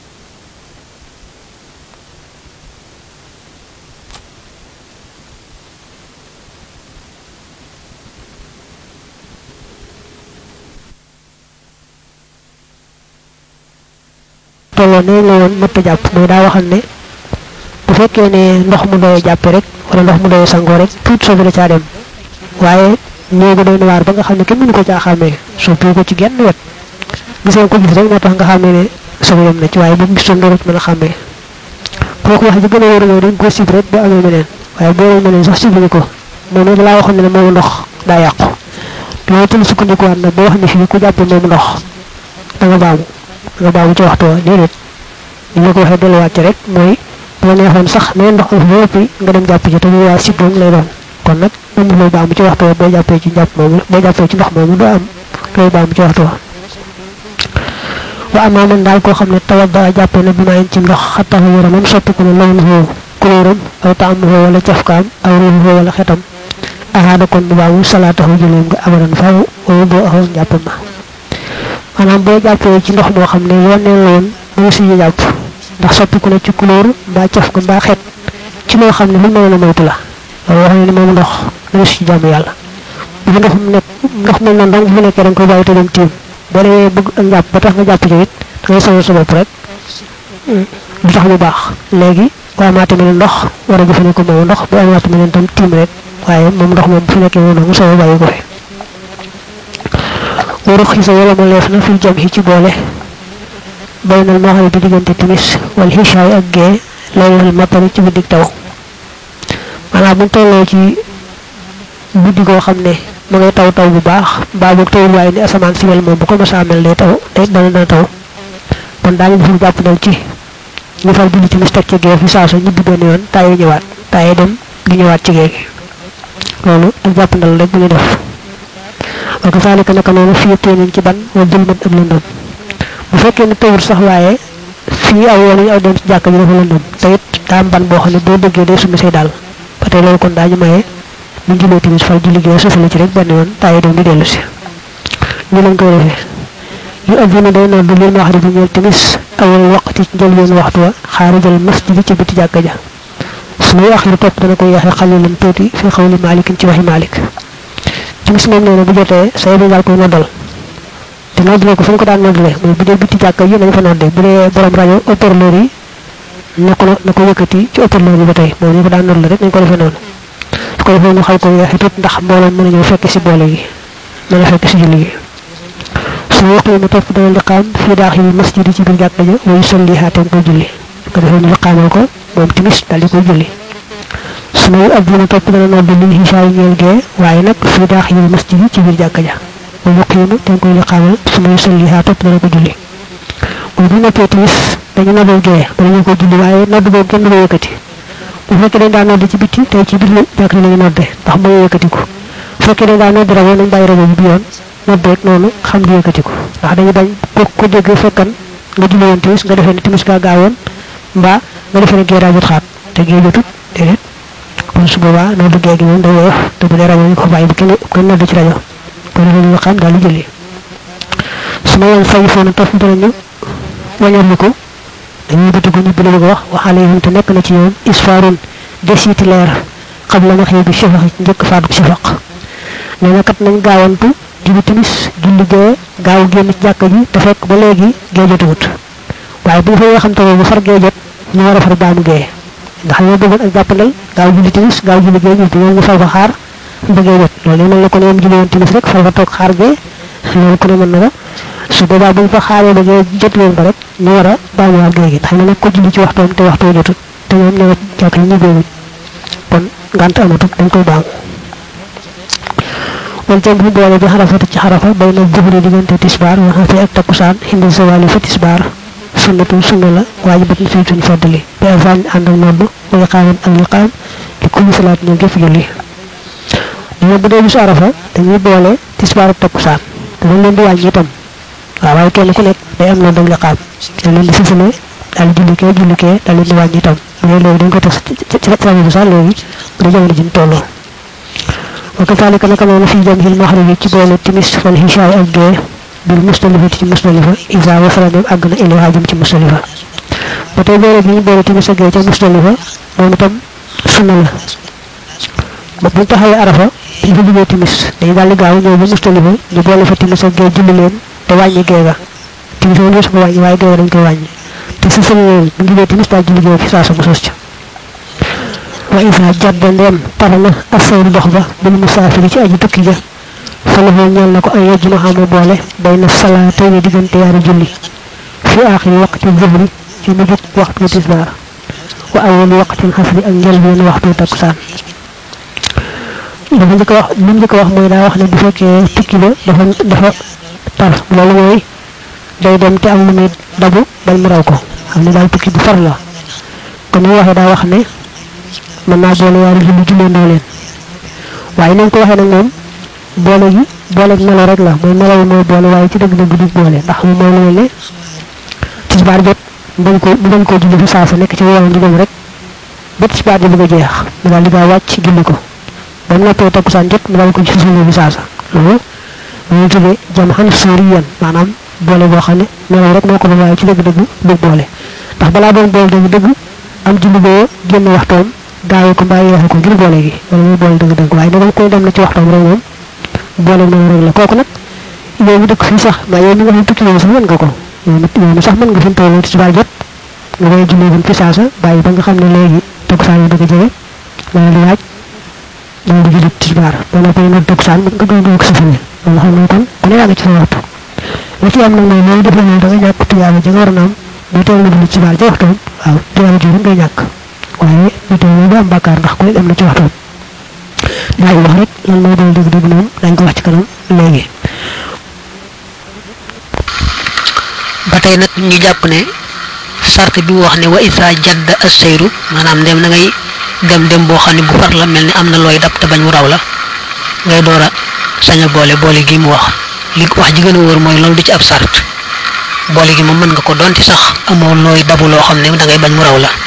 tolloo ne la woon mëtt jàpp mooy daa waxal ne bu fekkee ne ndox mu doyee jàppe rek wala ndox mu doyee sangoo rek tuut sobe da caa dem waaye ñoogu doy na waar ba nga xam ne kenn mënu ko caa xàmmee surtout ko ci genn wet gisoo ko gis rek moo tax nga xàmmee ne sobe yam na ci waaye bu mu gisoon dara mën a xàmmee kooku wax ji gën a wóor mooy dañ ko sib rek ba amee meneen waaye boo meneen sax sibuñu ko moom rek laa waxoon ne moomu ndox daa yàqu loolu tam sukkandikuwaat nag ba wax ne fii ku jàppe moomu ndox da nga baamu ci waxtu wa déedéet ni ma ko waxee delluwaat ci rek mooy bu la neexoon sax nee ndox ba noppi nga dem jàpp ci te bu waa sib lay doon kon nag amul loo baamu ci waxtu wa boo jàppee ci njàpp moomu boo jàppee ci ndox moomu doo am loo baamu ci waxtu wa wa amaa man daal koo xam ne tawadda jàppee na bi maa ci ndox xattahu yaramam soppiku ne lawnuhu kulóoram aw taamuhu wala cafkaam aw riihuhu wala xetam ahaada kon bu baamu salaatahu julleem nga abadan faaw wala boo axoon njàppam ma maanaam boo jàppee ci ndox moo xam ne yoon neen la woon danga si jàpp ndax soppiku ne ci couleur mbaa caf ko mbaa xet ci loo xam ne lu mel ne moytu la loolu wax ne moom ndox danga si jàmm yàlla bu fi ndox mel noonu dong bu fi nekkee da nga koy bàyyi te dem tiim boo demee bëgg ak njàpp ba tax nga jàpp ci it da ngay sonal sa bopp rek du tax mu baax léegi boo amaate mel ndox war a jëfandikoo moom ndox bu amaate mel tam tiim rek waaye moom ndox moom bu fi nekkee moom mu soo bàyyi ko fi waru xisa wala mu leef na fil jam ci boole baynal maxari bi diggante timis wal xishaay ak gee laylal matari ci guddik taw maanaam bu tolloo ci guddi goo xam ne mu ngay taw bu baax mbaa boog tawul waaye ni asamaan si mel moom bu ko mësaa mel day taw day dana taw kon daañu deful jàppandal ci ñu far julli timis teg ci gee fi saa su ñibbi benn yoon taaye ñëwaat taaye dem di ñëwaat ci gee gi loolu ak jàppandal rek bu ñu def wa kazalika naka noonu fii téenañ ci ban wa dulmat ak lëndëm bu fekkee ne tawul sax waaye fii aw yoon ñu aw dem ci jàkka ji dafa lëndëm te it daa am ban boo xam ne boo déggee day summi say daal ba tey loolu kon daañu maye bu ñu jullee timis far julli gee sofale ci rek benn yoon taaye dem di dellu si ñu lañ koy defee yu adduna day noonu lil maxrib bi ñeel timis awal waqti ci njëlbeen waxtu wa xaarijal masjid ci biti jàkka ja su muy axiru topp dana ko yeexee xalilan tuuti fi xawli malikin ci waxi malik timis moom nee na bu jotee say bi daal koy noddal te noddle ko fu ko daan noddle mooy bu dee bitti jàkka yi nañ fa nodde bu dee borom rajo haut-parleur yi na ko yëkkati ci haut-parleur yi ba tey moom ñu ko daan noddle rek nañ ko defee noonu su ko defee ñu xal ko yeexitut ndax mbooloo mën a ñëw fekk si boole gi mën a fekk si julli gi su waxtu mu topp dana liqaam fii daaxil masjid ci biir jàkka ja way solli xaateem koy julli ko defee ñu liqaamal ko moom timis daal di koy julli su may ab dina topp dana noddu lil xishaa yi ñeel gee waaye nag fii daaxil masjid ci biir jàkka ja mu yuqiimu te koy liqaamal su may solli xaa topp dana ko julli mooy bu noppee timis dañu noddal gee bala ñu ko julli waaye nodd boobu kenn du ko yëkkati bu fekkee dañ daa nodd ci bitti tey ci biir jàkk la ñu nodde ndax mooy yëkkatiku bu fekkee dañ daa nodd rajo nañ bàyyi rajo bi yoon noddeeg noonu xam di yëkkatiku ndax dañu bañ ko dégg fekkan nga julli woon timis nga defee ne timis gaa gaawoon mbaa nga defee ne gee daa jot xaat te gee jotut déedéet kon su boobaa nodd gee gi moom day woyof te bu dee rajo ñu ko bàyyi bu kenn nodd ci rajo kon ñu xam daal di julli su ma yoon fay foona topp danañu wañal ko dañuy bëtigu ñu bëgg wax waxale yi te nekk na ci yoon isfarun desiti leer xam la nga xëy bi shafaq njëkk faatu shafaq nee na kat nañ gaawantu julli timis julli gee gaaw génn ci jàkka ji te fekk ba léegi gee jotuwut waaye bu fa yoo xam te bu far gee jot ñu war a far baamu gee ndax ñoo bëggoon ak jàppandal gaaw julli timis gaaw julli gee ñu ñoom ñu far fa xaar ba gee jot loolu mën na ko ne yam julli woon timis rek far fa toog xaar gee loolu ko ne mën na ko su boobaa buñ fa xaaree ba gee jot leen ko rek ñu war a baamuwaat gee gi xam ne nag ko julli ci waxtoom te waxtoo jotut te ñoom ñoo jàkk yi ñu béewuñ kon ngant amatut dañ koy baamu wal jëm bu boole bi xarafata ci xarafa bay na zuhri diggante tisbaar waxa fi ak takkusaan hindi sawali fa tisbaar sunnatu sunna la waajibatun fi tuñ feddali bi azan ànd ak nodd wa iqaaman ak liqaam li kulli salaat ñu gëf julli ñu bu dee bisu arafa dañuy boole tisbaar ak takkusaan te dañ leen di wàññi itam waaw waaye kenn ku nekk day am nodd ak liqaam dañ leen di sësale daal julli kee daal leen di wàññi itam loolu léegi dañ ko teg ci rajo bi sax léegi bu dee jamono ji ñu tolloo وكذلك نكمل في جمع المغرب كبول التمس والهشاء الجوي بالمستلفة المستلفة إذا وصل من أجل إلى هاجم المستلفة وتبول بين بول التمس الجوي المستلفة ونتم سنة بمنتهى عرفة في بول التمس لإذا لقاه نيو بالمستلفة نبول في التمس الجوي جملين تواني جيغا تمس ونيوس بواني واي جيغا لن تواني تسسل من بول التمس تاجل جيغا في ساسة مسوسة وإذا جد لم ترنا أسير بخبة بالمسافر ci aji tukki ja falahu ñal nako ay yajma xamu boole bayna salatayni digante yaari julli fi akhir waqti dhuhri ci mujj waxtu tisbar wa awwal waqti al-hasr ak njël ben waxtu takkusaan dafa njëkk wax li njëkk wax mooy daa wax ne bu fekkee tukki ba dafa tar loolu mooy day dem te am lu muy dabu bañ mu raw ko xam ne daal tukki bu far la kon ñu waxee daa wax ne man naa boole yaari julli julleendoo leen waaye nañ ko waxee nag moom boole gi boole melo rek la mooy melo mooy boole waaye ci dëgg-dëgg du boole ndax mu mooy lu ne tisbaar jot dañ ko julli fi saasa nekk ci yoon di dem rek ba tisbaar di bëgg a jeex mu daal di gaaw wàcc julli ko ba mu noppee takkusaan jot mu daal ko ci suñu fi saasa loolu ñu tuddee jam xam suuriyan maanaam boole boo xam ne melo rek moo ko waaye ci dëgg-dëgg du boole ndax balaa doon boole dëgg-dëgg am julli boo génn waxtoom gaawé ko mbaay yeexal ko ngir boole gi wala muy boole dëgg dëgg waaye dama koy dem na ci waxtam rek moom boole na rek la kooku nag yow mi dëkk fii sax ma yow mi nga xam tukki yow sax mën nga ko yow sax mën nga fi toll ci subaar jot nga koy jullee bu fi saasa bàyyi ba nga xam ne léegi takkusaan yi bëgg a jege wala di waaj dama di julli ci subaar ba na koy nag takkusaan nga doon ko sa fane wala xam ne kon ku ne yaa ngi ci sa waxtu la ci am nag mooy loolu def la da nga ñàkk tuyaaba ja nga war na am bu teel na julli ci subaar ci waxtam waaw tuyaaba ji ngay ñàkk waaye ñu tey do am bakkar ndax ko am na ci waxtu daay wax rek lan mooy doon dëgg dëgg moom dañ ko wax ci kanam léegi ba tey nag ñu jàpp ne sart bi wax ne wa isa jadda as-sayru maanaam dem na ngay dem boo xam ne bu far la mel ni am na looy dab te bañ mu raw la ngay door a sañ a boole gi mu wax li wax ji gën a wóor mooy loolu du ci ab sart boole gi moom mën nga ko donti sax amoo looy dabu loo xam ne da ngay bañ mu raw la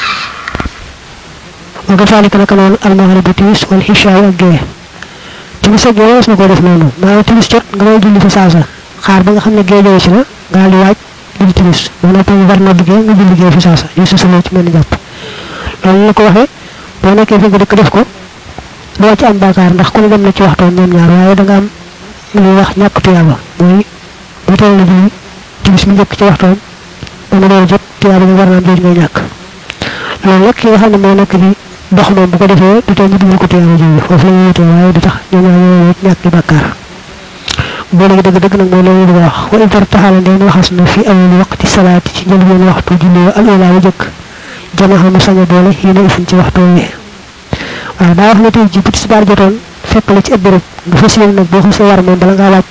وكذلك نكمل المغرب تيس والعشاء والجوي تيس الجوي اسنا كو ديف نونو ما تيس جوت nga julli fi saasa xaar ba nga xamne geejoo ci la nga li waaj julli timis wala tay war na duggé nga julli geey fi saasa yu sa sama ci mel japp loolu la ko waxe bo nekké fi nga dëkk def ko do ci am baakar ndax ku dem na ci waxto ñoom ñaar waaye da nga am lu wax ñak tuyaaba moy bu toll bi timis mu njëkk ci waxtoom dama doon jot tiyaaba bi war naa jooju ngay ñàkk loolu nag ki nga xam ne moo nekk di dox moom bu ko defee du tee ñu dugal ko tiyaaba jooju foofu la ñuy wutee waaye du tax ñoom ñaar ñoo ñàkk di bàkkaar boo léegi dëgg nag mooy loolu bëgg a wax wa idar taxala ndeen waxas na fi awal waqti salaati ci njëlbeen waxtu julli al ula bu jëkk jamaxa mu sañ a boole yéen a ifin ci waxtu wi waaw daa wax ne tey ji bu tisbaar jotoon fekk la ci ab béréb nga fas yéene nag boo xasee war moom bala ngaa wàcc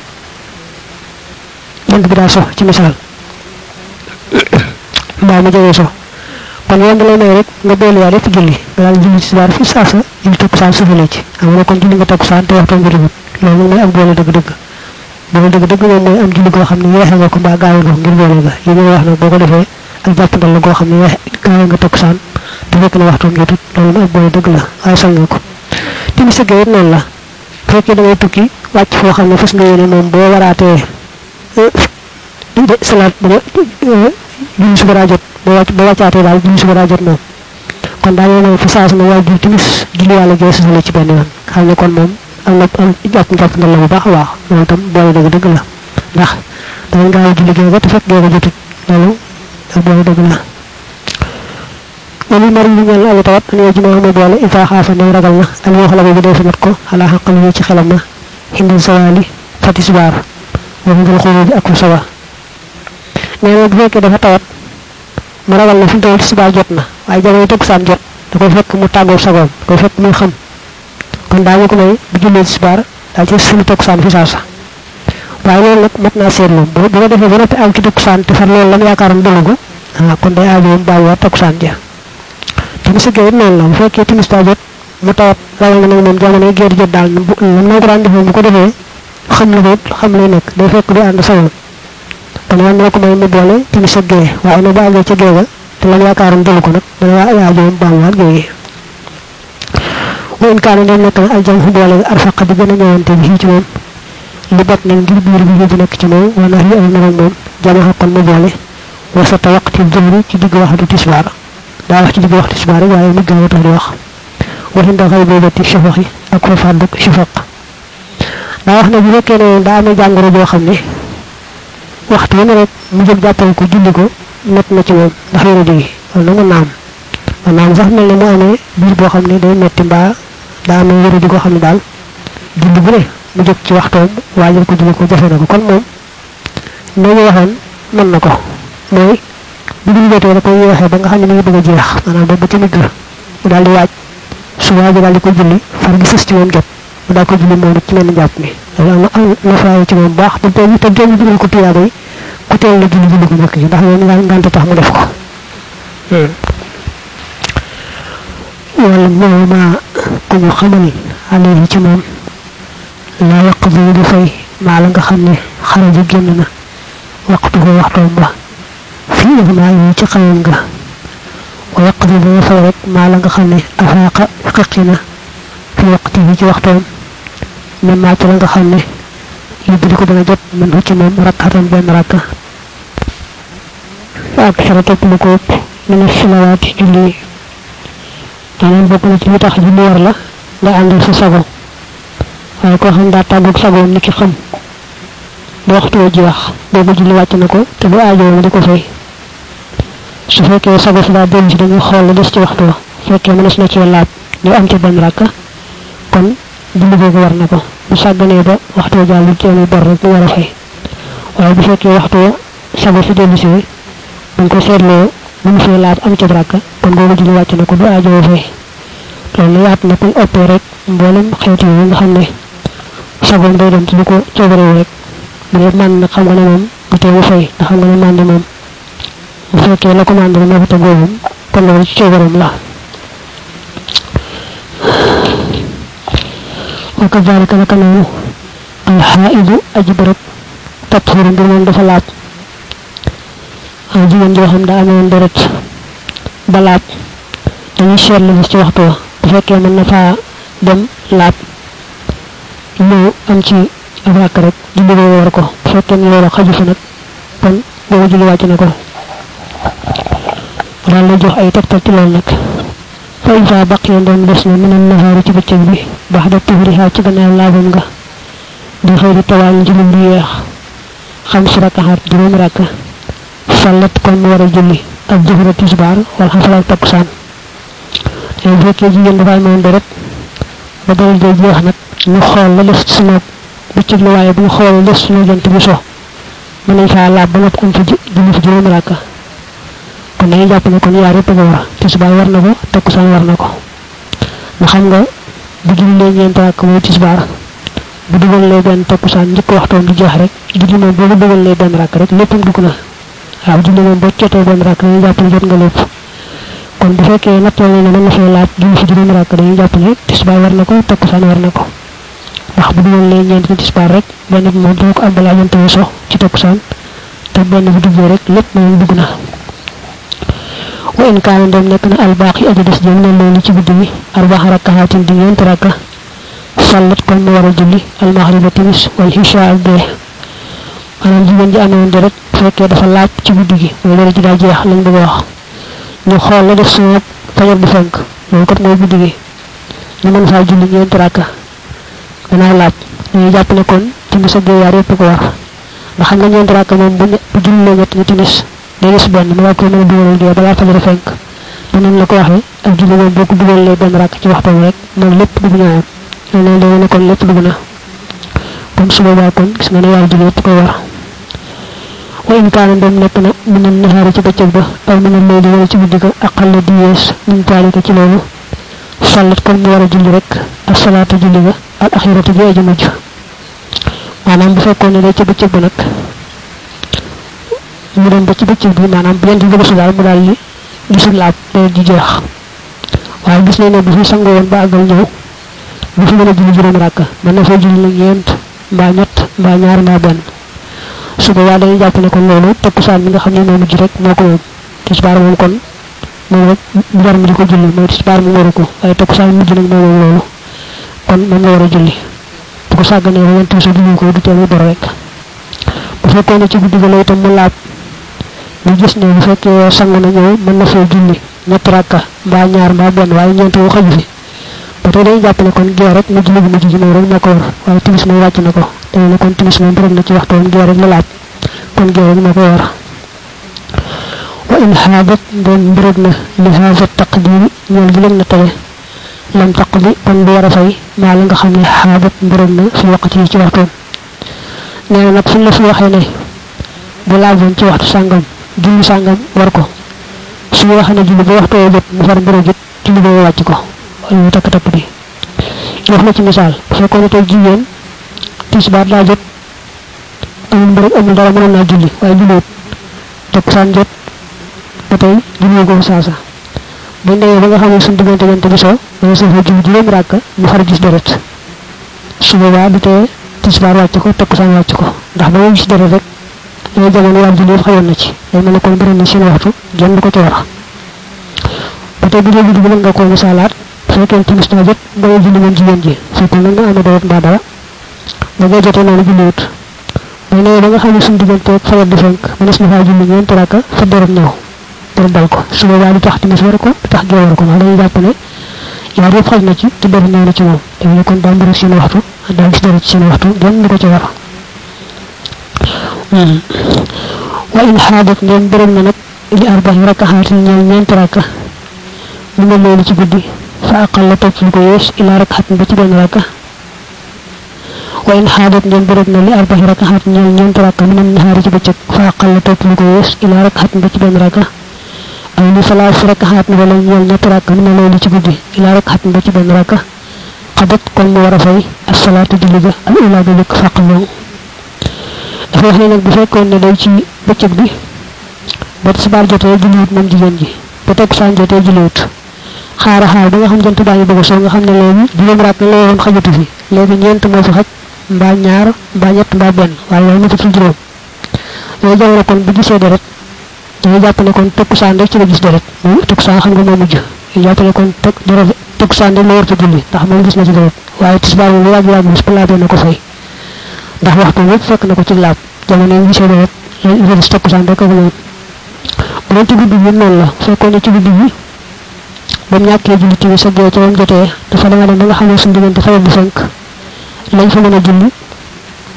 jant bi daa so ci misaal mbaa mu jegee so kon yoon lay may rek nga boole yaa lépp julli nga daal julli tisbaar fi saasa julli takkusaan sëfale ci xam nga kon julli nga takkusaan te waxtoom jotagut loolu mooy ak boole dëgg-dëgg boole dëgg-dëgg moom mooy am julli goo xam ne yeexe nga ko mbaa gaawe nga ko ngir boole nga yi ñuy wax nag boo ko defee ak jàppandal la goo xam ne gaawe nga takkusaan te fekk na waxtoom jotut loolu mooy ak boole dëgg la waaye sañ nga ko timis sëggee it noonu la bu fekkee da ngay tukki wàcc foo xam ne fas nga yéene moom boo waraatee salaat julli suba daa jot boo wàccaatee daal julli suba daa jot moom kon daa ñoo moom fa saas na waa julli timis julli yàlla gee sasale ci benn yoon xam ne kon moom am jàpp ndal la bu baax a baax loolu tam boole dëgg la ndax danga gaaw julli gee ba te fekk gee nga jotut loolu ak boole dëgg la wali mari ñu ñal ayu tawat ñu ci mo boole ifa xaafa ne ragal na al wax la bu def nat ko ala xaqal ñu ci xelam na hindu sawali fatisbar wa ngul xuruj ak sawa neena bu fekkee dafa tawat mu ragal na fi tawat suba jot na waaye jamono takkusaan jot da koy fekk mu tàggoo sagoom da koy fekk muy xam kon daañu ko may bu jullee tisbaar daal ci sunu takkusaan fi saasa waaye loolu nag mat naa seetlu bu ko defee ba noppi am ci takkusaan te far loolu lam yaakaaroon dëlugu kon day aajo bàyyi takkusaan ja timis geet non la bu fekkee timis daa jot mu tawat ragal na nag moom jamono geet jot daal lam na ko daan defee bu ko defee xam la boot xam lay nekk day fekk du ànd sagoom kon wan na ko may mu boole timis ak gee waaye na baagee ca geega te lam yaakaaroon dëlu ko nag dana waa aajo bàyyiwaat geegi وإن كان لم يكن الجمع بوله أرفق بجنة يوانت به جمع لبط من جرب يربيه جنك جمع ونهي أو نرمون جمع قل مبوله وسط وقت الظهر تدق واحد تسبار لا واحد تدق واحد تسبار وعي مقاوة الوخ وهند غيبوبة الشفق أكو فردك شفق لا واحد بذلك دعنا جانغر جو خمني وقت ونرك مجد جاتل كو جلقو نتنا جمع نحير دي ونمو نعم ونعم صح من لما أنا بير بو خمني دي نتنبا daa am yëre di ko xam ne daal julli bu ne mu jóg ci waxtoom waajal ko julli ko jafe na ko kon moom nañu waxoon mën na ko mooy bu julli jotee da koy yeexee ba nga xam ne mi ngi bëgg a jeex maanaam ba ca migg mu daal di waaj su waajee daal di ko julli far gi sës ci moom jot mu daal ko julli moom ci mel ni jàpp mi loolu am na faaye ci moom baax te tey ñu julli ko tuyaaba yi ku teel la julli ko njëkk yi ndax yoon ngant tax mu def ko wala ma ko ñu xamal alayhi ci mom la yaqdi di fay ma la nga xamne xaraja genn na waxtu ko waxtu ba fi ma yi ci xayam nga wa yaqdi di fay rek ma la nga xamne afaqa xaqina fi waqti ci waxtu min ma ci la nga xamne yibbi ko dana jot man ci mom rakatan ben rakka fa ak xarata ko min as-salawat julli tanam bokku ci li tax julli war la nga andal sa sago waaye ko xam daa tàggoog sago ni ki xam bu waxtu ji wax boobu julli wàcc na ko te bu aajoo di ko fay su fekkee sago fi daa dem ci dañuy xool la des ci waxtu wa fekkee mënees na ci laaj ñu am ci benn rakka kon julli boobu war na ko bu sàgganee ba waxtu jàll ci amee bor rek mu war a fay waaye bu fekkee waxtu sago fi dellu si dañ ko seetloo bu mu fay laaj am ci rakka kon boobu julli wàcc na ko bu aajoo fay loolu yaat na koy ëppee rek mboolem xeetu yi nga xam ne sagoom day dem ci lu ko coobarewu rek bu dee man nag xam nga ne moom bu tee mu fay ndax xam nga ne mande moom bu fekkee la ko mande moo ko tegoo moom kon loolu ci coobareem la wa kadhalika naka noonu al xaaidu aji bërëb tatxiru mbir moom dafa laab ak jigéen joo xam daa amoon deret ba laab dañuy seet la ci waxtu wa bu fekkee mën na faa dem laab ñëw am ci avak rek julli boobu war ko bu fekkee ne loolu xaju fa nag kon boobu julli wàcc na ko daal la jox ay tegtal ci loolu nag fa isa baqiya doon des na min an-nahaari ci bëccëg bi baxda tuhriha ci gannaaw laabam nga di xëy di tawaal ci lu yeex خمس ركعات جروم ركع صلت كون ورا جولي ak jëfëra tisbar wal xafal takusan ay fekke jigen dafa non deret ba dal day jeex nak ñu xol la def ci nok bu ci lu waye bu xol la suñu jant bi so man fa la ba nak am fi julli fi juroom raka kon day japp ne kon yaar yépp ko war tisbar war na ko takusan war na ko ma xam nga bu julli ñent raka mo tisbar bu dugal lay ben takusan ñik waxto du jeex rek julli mo bu dugal lay ben raka rek leppam dugg na waaw julli moom boo cotee benn rakk dañuy jàpp ne jot nga lépp kon bu fekkee nattoo ne mën na fee laaj julli fi juróomi rakk dañuy jàpp ne tisbaar war na ko takkusaan war na ko ndax bu dugal lee ñeent ci tisbaar rek benn bi moom doo ko am balaa jant wi so ci takkusaan te benn bi duggee rek lépp moom dugg na wa in kaana ndem nekk na albaaqi aji des jëm ne loolu ci guddi gi arbaa rakkaatin di ñeent rakka sallat kon mu war a julli almaxriba timis wal isha ak gee maanaam jigéen ji amoon deret fekkee dafa laaj ci guddi gi mooy deret ji daa jeex lañ bëgg wax ñu xool la def suñu fajar bi fenk loolu kat mooy guddi gi ñu mën faa julli ñeent rakka danaa laaj dañuy jàpp ne kon timis ak gee yaar yépp ko war ndax xam nga ñeent rakka moom bu julli la ñett ñu timis day des benn mu ko mën a dugalal gee balaa fajar fenk bu noonu la ko waxee ak julli moom boo ko dugalee benn rakk ci waxtoom rek moom lépp dugg ñaayam loolu day ne kon lépp dugg na kon su boobaa kon gis nga ne yaar julli yépp ko war wa in kaana ndem nekk na min an nahaari ci bëccëg ba aw min al layli wala ci guddi ga aqal di yees min taalika ci loolu sallat kon mu war a julli rek as-salaatu julli ga al axiratu ji aji mujj maanaam bu fekkoon ne day ci bëccëg ba nag mu dem ba ci bëccëg bi maanaam bu yent bi su daal mu daal li gisul laab day di jeex waaye gis nañ ne bu fi sangoo woon ba àggal ñëw bu fi mën a julli juróom rakk mën na fay julli ñeent mbaa ñett mbaa ñaar mbaa benn su boobaa dañuy jàpp ne kon loolu takkusaan bi nga xam ne moo mujj rek moo ko moom tisbaar moom kon moom rek njar mi di ko julli mooy tisbaar mu waru ko waaye takkusaan mujj nag moo moom loolu kon moom nga war a julli bu ko sàgganee ba yent sa julli ko du teelu dor rek bu fekkoon ne ci guddi ga la itam mu laab ñu gis ne bu fekkee sangu na ñëw mën na fee julli ñett rakka mbaa ñaar mbaa benn waaye ñeent wu xaju fi ba tey dañuy jàpp ne kon gee rek mu julli bu mujj ji moom rek moo ko war waaye timis moom wàcc na ko dañu ne kon timis moom borom na ci waxtoom gee rek la laaj kon gee rek moo ko war wa in xaabat ndem mbërëg na li haasa taqdiri ñeel gi leen na tege lam taqdi kon bu war a fay maa la nga xam ne xaabat mbërëg na fi waqti yi ci waxtoom nee na nag fuñ la fi waxee ne bu laajoon ci waxtu sàngam julli sàngam war ko suñu waxee ne julli ba waxtoo jot mu far mbërëg it julli boobu wàcc ko wala ñu takk takk bi wax na ci misaal bu fekkoon ne tey jigéen tisbaar daa jot amul mbërëg amul dara mënoon naa julli waaye julliwut takkusaan jot ba tey julli ko saasa buñ demee ba nga xam ne suñ diggante jant bi so danga safa julli juróom ràkk ñu far gis deret su boobaa du tee tisbaar wàcc ko takkusaan wàcc ko ndax ba nga gis deret rek yooyu jamono yaar julli yëpp xayoon na ci day mel ne kon bëri na seen waxtu genn du ko ci war ba tey bu dee guddi bi nga ko misaalaat fekkee timis na jot nga julli moom jigéen ji fekkee nag nga amee deret mbaa dara ba nga jotee noonu julliwut mais nee ba nga xam ne suñu diggante ak fajar di fenk mënees na faa julli ñeent rakka fa deret ñëw deret dal ko su boobaa du tax timis war ko du tax gee war ko ndax dañuy jàpp ne yaar yëpp xaj na ci te deret ñëw na ci moom dañu ne kon daa mbiri seen waxtu daa gis deret ci seen waxtu genn du ko ci war wa in xaadat ndem bërëg na nag li arba'i rakkaxaati ñeel ñeent rakka mu ne loolu ci guddi fa aqal la topp lu ko yees ila rakkaxatin ba ci benn rakka wa in xaadat ndem bërëg na li arba'i rakkaxaati ñeel ñeent rakka mu ne nahaari ci bëccëg fa aqal la topp lu ko yees ila rakkaxatin ba ci benn rakka aw li salaas rakkaxaat wala ñeel ñett rakka mu ne loolu ci guddi ila rakkaxatin ba ci benn rakka xadat kon mu war a fay as-salaatu julli ga al ula ga jëkk fàq ñëw dafa wax ne nag bu fekkoon ne day ci bëccëg bi ba tisbaar jotee julliwut moom jigéen ji ba takkusaan jotee julliwut xaar ba nga xam jant baa ngi bëgg soo nga xam ne léegi juróom rakk la woon xajatu fi léegi ñeent moo fi xaj mbaa ñaar mbaa ñett mbaa benn waaye loolu mu fi juróom yooyu jamono kon bu gisee deret dañuy jàpp ne kon takkusaan rek ci la gis deret takkusaan xam nga moo mujj ñu jàpp ne kon takkusaan rek la war fa julli ndax moom gis na ci deret waaye tisbaar moom yàgg bis bu laabee na ko fay ndax waxtu yëpp fekk na ko ci laab jamono yi gisee deret la gis takkusaan rek ak moom bu doon ci guddi bi noonu la fekkoon ne ci guddi bi ba mu ñàkkee julli timis sa gee ca bam jotee dafa dama dem ba nga xam ne suñu diggante fajar bi fenk lañ fa mën a julli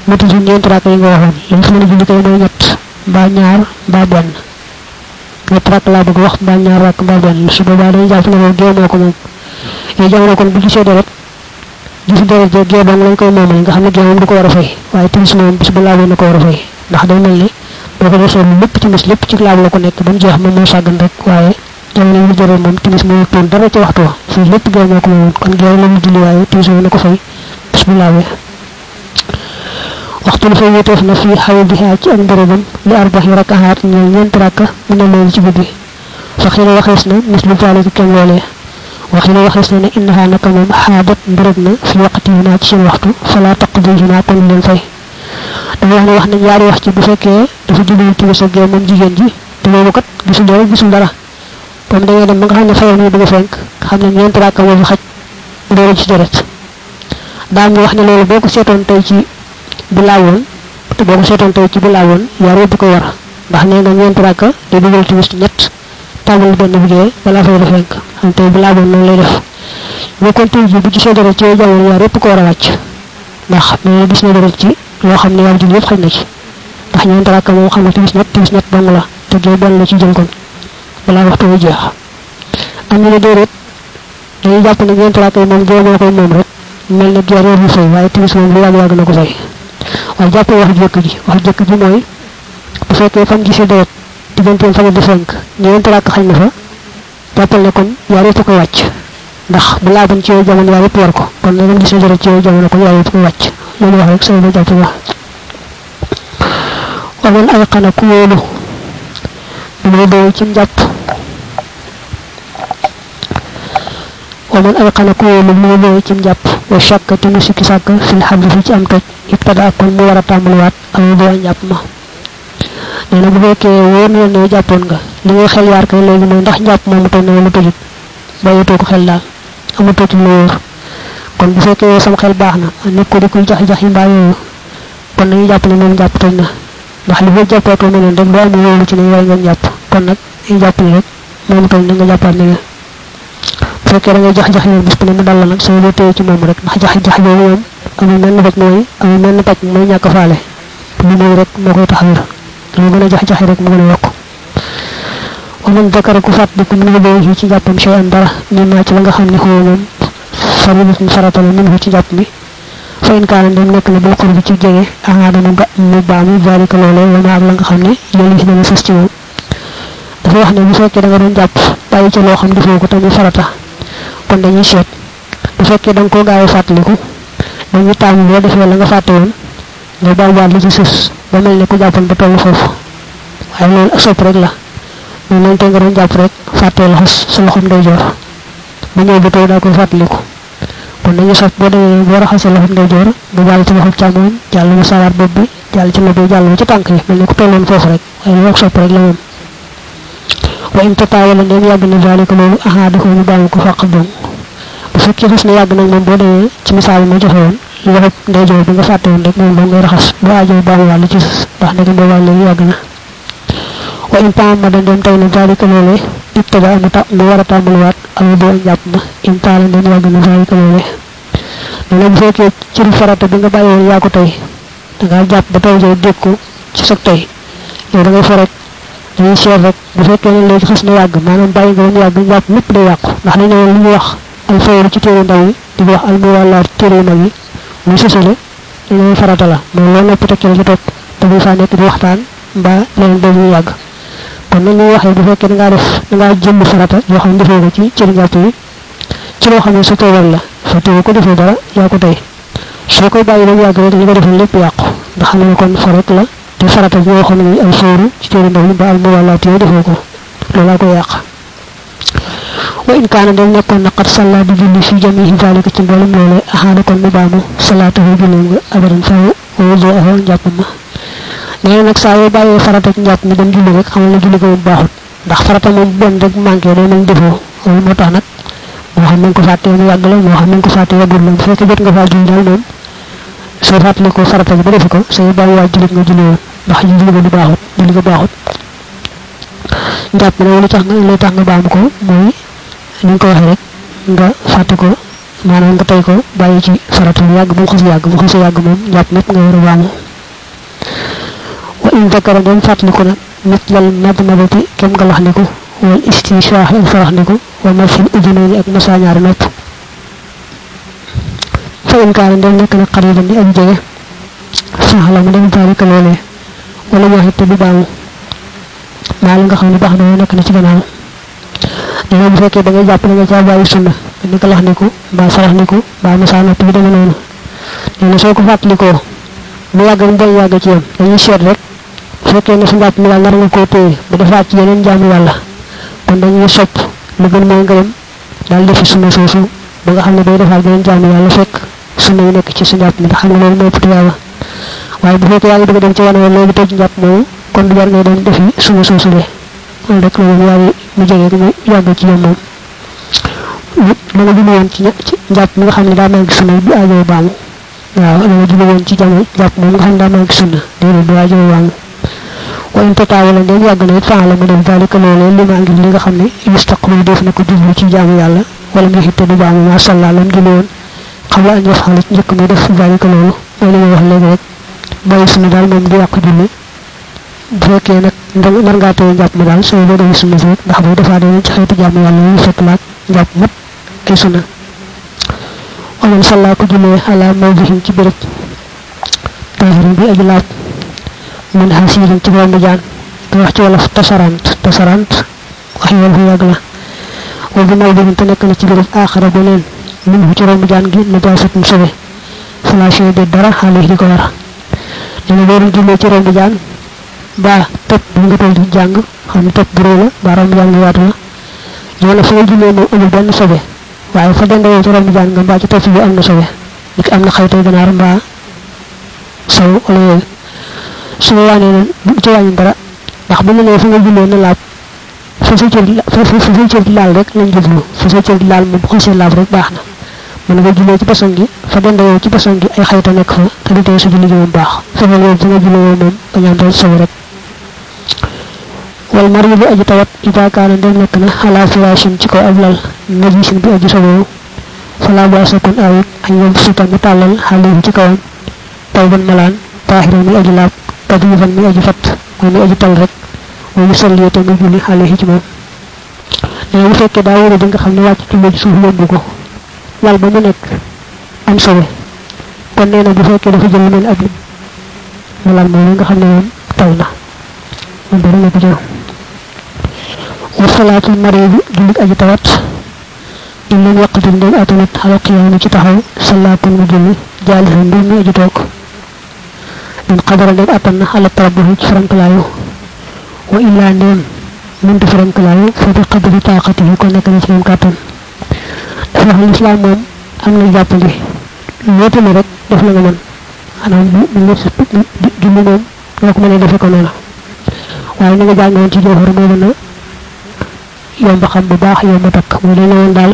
matu ci ñent rak yi nga waxon yi fi mëna julli kay moy ñett ba ñaar ba ben ñett rak la bëgg wax ba ñaar rak ba ben su boba dañu japp ne gee moko mom ay jamono kon bu gisee deret gis deret je gee bang lañ koy momal nga xamne gee mom du ko wara fay waye timis mom bis bu laawé na ko wara fay ndax day melni boko defé lepp ci mis lepp ci laaw la ko nekk bam jeex mom mo sagan rek waye jamono yu jëre mom timis mo ton dara ci waxtu fi lepp gee moko mom kon gee lañu julli waye timis na ko fay bis bu laawé waxtu lu fay wéteef na fi xawdiha ci ak bërëbam li arbahi rakahat ñeel ñent rakka mu ne loolu ci guddi fa xila waxees na mislu zalika kem loolee waxila waxees na ne innaha naka moom xaadat mbërëb na fi waqtihina ci seen waxtu fala taqdihina kon leen fay dama wax ne ñaari wax ci bu fekkee dafa julli ci sa gee moom jigéen ji te loolu kat gisul dara comme da ngay dem ba nga xam ne fayoon yi bëgg fenk xam ne ñent rakka moo fi xaj doolu ci deret daam wax ne loolu boo ko seetoon tey ci bu laawon te boko seton tay ci bu laawon ya rob ko war ndax ne nga ñent raka te dugal ci wust ñet tamul ben bugé wala fay def rek am tay bu laawon non lay def bu ko tay ji bu ci sédara ci jamono ya rob ko wara wacc ndax ne gis na dara ci lo xamni ya jul yépp xaj na ci ndax ñent raka mo xamni timis ñet dong la te do ben la ci jël kon wala waxtu wu jeex am na do rek dañu japp ne ñent raka mom do mo koy mom rek mel na géré bu fay waye timis mom lu yag na ko fay wa japp wax jëk ji moy bu fekkee fam gisee deret digënté fa di fenk ñeent rak xañ na fa jappal ne kon ya repp ko wacc ndax bu la ban ci jamono ya repp war ko kon na gisee deret ci jamono ko ya repp ko wacc loolu wax rek sama japp wax wa man ayqana ku wolu bu do ci japp wa man ayqana ku wolu bu do ci japp wa shakka tu musiki sakka fil hadith fi ci am toj ibtada kon mu wara tambal wat am do japp ma neena bu fekke won na ne jappon nga li nga xel yar kay legi moy ndax japp mom tay na wala tojut bayeto ko xel dal amu toj lu wor kon bu fekke sam xel baxna nek ko diko jax jax mba yo kon nañu japp ne mom japp toj na ndax li bo jappé ko menen rek do am wolu ci ne way nga japp kon nak ay japp ni rek mom toj na nga jappat ni fekke nga jax jax bis bu mu dal nak so do tey ci mom rek ndax jax jax yo mom amu men rek moy amu men pacc moy ñaka faale li moy rek mako taxawir lu gëna jax jax rek mo gëna yok wala dakara ku fat bu ko mëna do ci jappam sey am dara ni ma ci la nga xamni xoo mom faridu faratal min ci japp mi fa in kaana dem nek na bu ko ci jégué aha dama ga mu baamu zalika lolé wala ak la nga xamni yeli ci dana fess ci mom dafa wax ne bu fekkee da nga doon japp bayyi ci lo xam defoo ko tammi farata kon dañuy seet bu fekkee da nga ko gaawé fatlikou dañu tam bo defé la nga faté won nga bal bal li ci sus ba melni ko jappal ba tollu fofu way lool asop rek la ñu ñu tay nga doon japp rek faté la sa loxom day jor bu ñew bu toy da ko fatlikou kon dañu sopp bo demé bo raxal sa loxom day jor bu bal ci loxom chamoy jall mu sawar bopp bi jall ci lobo jall ci tank yi melni ko tollon fofu rek way lool sopp rek la mom wa in tatawala dem yag na zalika lolu ahadu mu bal ko faqdum bu fekkee def na yag nak mom bo demé ci misal mo joxewon loxo ndeyjoor bi nga fàtte woon rek moom ngay raxas bu aajo baamu wàll ci ndax ndegam boo wàll yi yàgg na wa in taam ma dañ dem tay na zalika loolee ibtada mu war a tàmbaliwaat amu boo njàpp ma in taala dem yàgg na zalika loolee dana bu fekkee ci farata bi nga bàyyi woon yaa ko tey da ngaa jàpp ba taw jëw dégg ko ci sa tey yow da ngay fa rek dañuy seet rek bu fekkee ne léegi xas na yàgg maanaam bàyyi nga woon yàgg njàpp lépp day yàqu ndax dañ ne woon li ñuy wax al fayru ci téere ndaw yi di wax al muwallaat téere mag yi mu sësale ñu farata la mo lo nopp tek ci top te bu fa nek di waxtaan ba leen do ñu yag kon ñu waxe bu fekke nga def nga jëm farata yo xam defé ko ci ci japp yi ci lo xamne su tawal la fa tew ko defé dara ya ko tay so ko bayyi lu yag rek ñu ko defal lepp yaq da xamne kon farat la te farata yo xamne al fawru ci téere ndaw ba al muwalat yo defé ko lo la ko yaq wa in kana dem nekkon na qad salla bi julli fi jami'i zalika ci mbolam lolé ahana kon mu baamu salatu julli abadan fa wa zuha jappuma né nak sa yo baye farata ci japp mi dem julli rek xamal na julli ko baaxut ndax farata mom ben rek manké do nañ defo mo tax nak mo xam nañ ko faté mu yag la mo xam nañ ko faté yagul la fekk jot nga fa julli dal mom so fatli ko farata ba def ko say baye wa julli nga julli ndax julli ko du baaxut julli ko baaxut japp na lu tax nga baamu ko moy ñu ko wax rek nga fatte ko maanaam nga tay ko bàyyi ci faratu yàgg bu xas yàgg bu xas yàgg moom jàpp ñëpp nga war a baamu wa in dakara dem fàttaliku na mitlal madmadati kem nga laxniku wal istinshaax ak faraxniku wa masil udunayni ak masa ñaari nopp fa in kaana dem nekk na xariban di aji jege saxla mu dem daalika loolee wala waxite du baamu maa la nga xam ne baax na nekk na ci gannaaw dina bu fekkee da ngay jàpp da nga caa bàyyi sunna ni ko laxniku mbaa faraxniku mbaa masa nopp bi deme noonu nee na soo ko fàttalikoo mu yàgg mu bañ yàgg ci yam dañuy seet rek fekkee ne su njàpp mi daal nar nga koo téye ba defaat ci yeneen jaamu yàlla kon dañuy sopp lu gën mooy nga dem daal defi sunna soosu ba nga xam ne day defaat yeneen jaamu yàlla fekk sunna yi nekk ci sa njàpp mi ndax xam ne loolu mooy tuyaaba waaye bu fekkee yaa ngi bëgg a dem ci wane léegi toj njàpp moomu kon du war ngay dem defi sunna soosu de loolu rek loolu yaa ngi mu jege mu yàgg ci yam moom la nga julli woon ci njàpp mi nga xam ne daa mel sunna du aajoo baamu waaw la nga julli woon ci jamono njàpp moom nga xam ne daa mel sunna déedéet du aajoo baamu wa in tataawala ndem yàgg na it faala mu dem dalika loolee li maa ngi li nga xam ne yustaqbal def na ko jublu ci jaamu yàlla wala mu xitte du baamu ma salla lam julli woon xam la an yafxala ci njëkk muy def dalika loolu mooy li may wax léegi rek bàyyi sunna daal moom du yàq julli bu fekkee nag nar ngaa tey njàpp ma daal soo boo defi sunna rek ndax boo defaa dee ci xeetu jaamu yàlla yi fekk laaj njàpp mat ay sunna waman salla ko jullee ala mawdihin ci béréb taahirin bi aji laab min hasirin ci borom jaan te wax ci wolof tasarant wax yoon fu yàgg la wa bi mawdihin te nekk na ci béréb aaxara beneen min ci romb jaan gi najaasat mu sobe falaasee de dara xaalis di ko war dina boo doon jullee ci romb jaan ba topp bu nga toll di jàng xam ne topp bu réy la ba romb jaan gi yaatu la ñoo la fa nga jullee moom amul benn sobe waaye fa dendewoo ci romb jaan nga mbaa ci topp bi am na sobe ni am na xaytay ganaar mbaa saw wala yooyu su ma waanee ne bu ci wàññi dara ndax bu ñu nee fa nga jullee na laab fa sa cër di laal rek lañ jublu fa sa cër di laal moom bu xasee laab rek baax na mën nga jullee ci basan gi fa dendewoo ci basan gi ay xayta nekk fa te du tee su julli gi moom baax fexeel yow fa nga jullee moom bañ am dara sobe rek wal maridu aji tawat ida kaana dem nekk na ala firashin ci kaw ab lal najisin bi aji sobewu fala bu asakun awit añ yom suta mu tàllal xale ci kawam taw ban malaan taaxiran mi aji laab kadifan mi aji fat mooy mi aji tal rek mooy mu salli te mu julli xale ci moom nee bu fekkee daa wóor bi nga xam ne wàcc ci suuf yóbbu ko lal ba mu nekk am sobe kon nee na bu fekkee dafa jël mel ab malal moom nga xam ne moom taw na moom dara nekk jël wa salaatul mariid jullit aji tawat in lam yaqdir ndem atanat ala qiyaam ci taxaw salaatul mu julli jaalisan mbir mi aji toog in qadara ndem atan na ala tarabuhi ci farankalaayu wa illaa ndem mënta farankalaayu fa bi qadri taaqatihi ko nekk na ci moom kàttan dafa wax lislaam moom am na jàppandi lootale rek def la nga mën xanaa bu nga julli moom loo ko mënee defe ko noonu waaye na nga jàngoon ci jooxor moo mën a yomb xam bu baax yomb takk mooy dañ la woon daal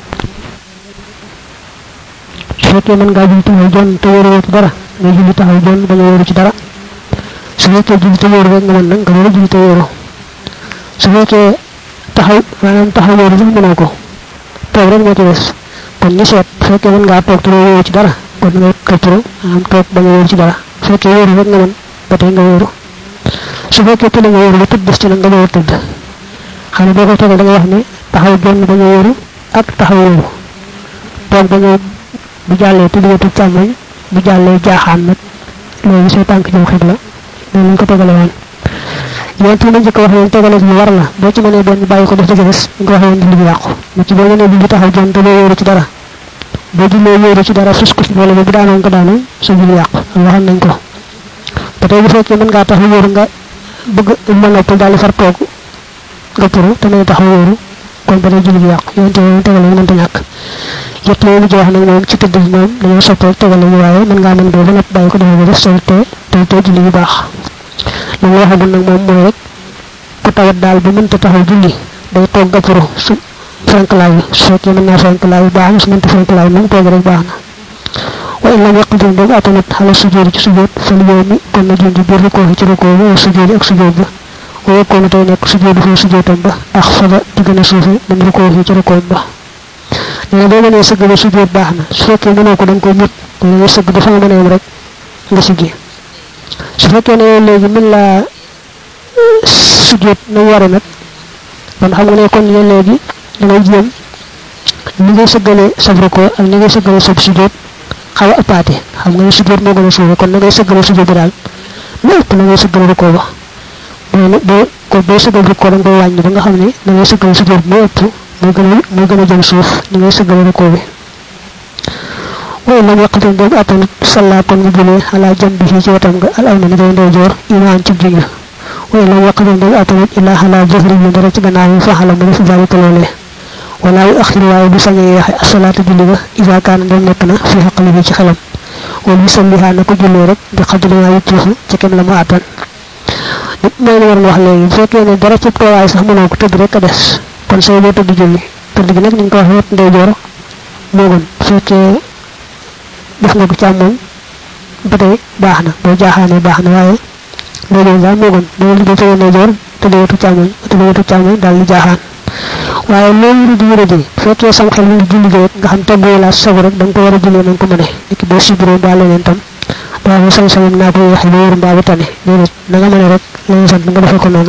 su fekkee mën ngaa julli taxaw jonn te wóoroo ci dara nga julli taxaw jonn bañ a wóoru ci dara su fekkee julli te wóoru rek nga mën nag nga war a julli te wóoru su fekkee taxaw maanaam taxaw wóoru sax mënoo ko toog rek moo ci des kon ñu seet bu fekkee mën ngaa toog te wóoru ci dara kon nga këppro maanaam toog bañ a wóoru ci dara su fekkee wóoru rek nga mën ba tey nga wóoru su fekkee tële nga wóoru ba tëdd des ci nag nga door a tëdd xam ne boo ko toogee da nga wax ne taxaw jonn bañ a wóoru ak taxaw wóoru toog bañ a bu jàllee tëddee càmmoñ bu jàllee jaaxaan nag loolu say tànk jëm xibla loolu lañ ko tegale woon yéen ti ma njëkk wax leen tegale lu war la boo ci mënee benn bàyyi ko def ci des nga wax leen julli bi yàqu mu ci boo mënee julli taxaw jonn te doo wóoru ci dara boo jullee wóoru ci dara sus ko ci boole bu daanoon ko daanu sa julli yàqu waxoon nañ ko ba tey bu fekkee mën ngaa taxaw wóoru nga bëgg ma noppal daal di far toog nga turu te mën taxaw wóoru kon ba tey julli bi yàqu yéen tamit tegale yi mënta ñàkk yëpp loolu ci wax nag moom ci tëdd moom dañoo soppal tegale yi waaye mën ngaa mën doo ba nopp bàyyi ko defee ba def sol te julli yu baax li nga waxagul nag moom mooy rek ku tawat daal bu mënta taxaw julli day toog gappuru su franklaayu su fekkee mën naa franklaayu baax na su mënta franklaayu moom toog rek baax na wa in lam yaqdir boobu atanat xala sujjóot ci sujjóot fal yow mi kon na junj biir rukkoo ci rukkoo ba sujjóot ak sujjóot ba wa yekkoonu tey nekk sujjóot foo sujjóotam ba ak fada di gën a suufe min rukkoo ci rukkoo ba ne do mëne sëgg ba sujjóot baax na su fekkee mënoo ko da nga koy ñëpp ko nga sëgg ba fa nga mëne rek nga siggi su fekkee ne léegi mën laa sujjóot na wara nag kon xam nga ne kon léegi da ngay jéem ni ngay sëggale sabru ko ak ni ngay sëggale sab sujjóot xaw a ëppaate xam nga ne sujjóot moo gën a suufe kon na ngay sëggale sujjóot bi daal na ëpp na ngay sëggale ko ba boo sëggal ko da nga koy wàññi ba nga xam ne da ngay sëggale sujjóot bi moo ëpp moo gën a jëm suuf ni ngay sëggale ko bi way lam yaqatul dem atanut salla kon mu julee ala jambi fi ci watam nga al ayna day ndeyjoor iman ci juñu way lam yaqatul dem atanut illa ala jahri mu dara ci gannaaw fa xala mu def zalika lolé wala yu akhiru way du sañé yaxe as-salatu julli ga iza kana dem nek na fi haqli bi ci xalam wal musalliha na ko julle rek bi xadri way tuxu ci kem la mu atan nit may la war wax legi fekkee ne dara ci toowaay sax mënoo ko tëdd rek a des kon soo boo tëdd julli tëdd gi nag niñ ko waxee ndeyjoor moo gën fekkee def nga ko càmmoñ ba tey baax na boo jaaxaanee baax na waaye ndeyjoor daal moo gën boo liggéey tëddee ndeyjoor tëddee wetu càmmoñ daal di jaaxaan waaye loolu di wéra di fekkee sam xel mu ngi julli rek nga xam teggoo laa sobu rek da nga ko war a jullee nañ ko mëne niki boo sibiroo mbaa leneen tam waaw mu sañ sañam naa ko waxe ba wër mbaa bu tane déedéet na nga mëne rek lañu sant nga defee ko noonu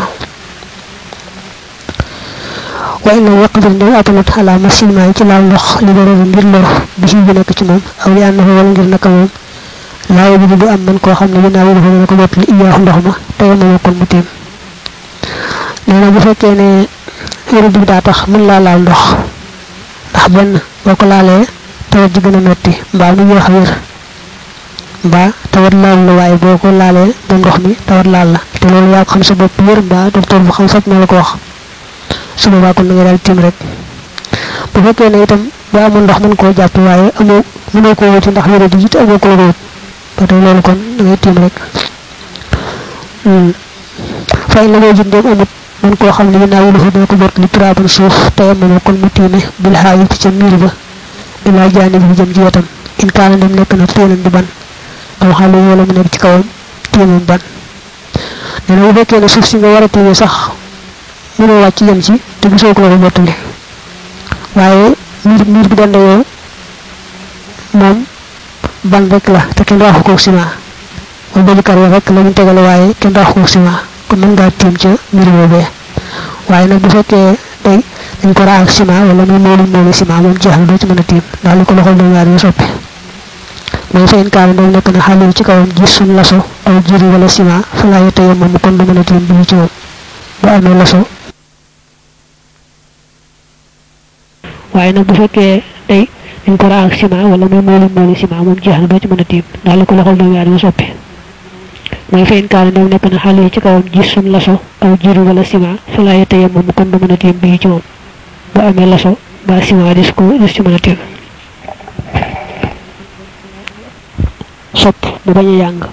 wa inna waqtul ndaw atanat ala masilma ci laal ndox li dara ngir lor bi ci nekk ci moom aw li annahu wala ngir naka moom laaw bi du am man koo xam ne ginnaaw dafa ne ko bopp li iyaahu ndox ma tey ma kon mu tiim nee na bu fekkee ne wéru bi daa tax mën laa laal ndox ndax benn boo ko laalee tawat ji gën a metti mbaa mu yeex a wér mbaa tawat laal la waaye boo ko laalee ba ndox mi tawat laal la te loolu yaa ko xam sa bopp wér mbaa docteur bu xam faj na la ko wax su boobaa kon nga daal tiim rek bu fekkee ne itam boo amul ndox mën koo jàpp waaye amoo mënoo koo wuti ndax wéru di it amoo ko la wut ba tey loolu kon da ngay tiim rek fay la ngay jëndee amut man koo xam ne ginnaaw lu fa doo ko bort li turaaban suuf tey mënoo kon mu tiime bil xaayi ci ca miir ba ilaa jaani bi jëm ci wetam in kaana dem nekk na téelan di ban aw xale wala mu nekk ci kawam tiimam ban nee na bu fekkee ne suuf si nga war a tiime sax mënoo wàcc yem ci te gisoo ko war a bottali waaye miir bi danda yow moom ban rek la te kenn raaxu ko ciment wala bëgg kar rek la ñu tegale waaye kenn raaxu ko ciment kon mën ngaa tiim ca miir boobee waaye nag bu fekkee day dañ ko raax ciment wala muy moolu ciment moom jeex na doo ci mën a tiim ndax li ko loxol doon ñaar yu soppi mooy fa in kaana doon nekk na xale ci kawam gis suñ laso aw jiri wala ciment fa laa yette yom moom kon du mën a tiim bi ci moom bu amee laso waaye nag bu fekkee day dañ ko raax ciment wala muy moolu ciment moom jeex na doo ci mën a tiim ndax li ko loxol doon ñaar yu soppi mooy fa in kaana doon nekk na xale ci kawam gis suñ laso aw jiri wala ciment fa laa yette yom moom kon du mën a tiim bi ci moom bu amee laso ba ciment des ci mën a tiim sopp bu bañ a yàng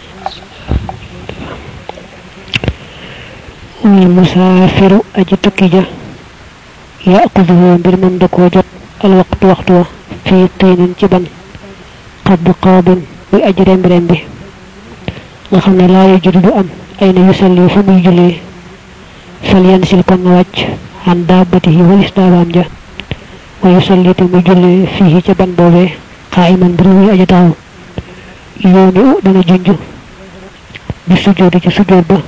musaafiru aji tukki ja yaaquduhu mbir moom da koo jot al waxtu wa fii taynin ci ban qaabin muy aji rembi bi nga xam ne laa yajudu du am ay na yusalli fu muy jullee fal yansil kon na wàcc an daabatihi walis daabaam ja wa yusalli te muy jullee fii ca ban boobee qaa'iman mbir muy aji taxaw yooni dana junj bi sujjóotu ci sujjóot ba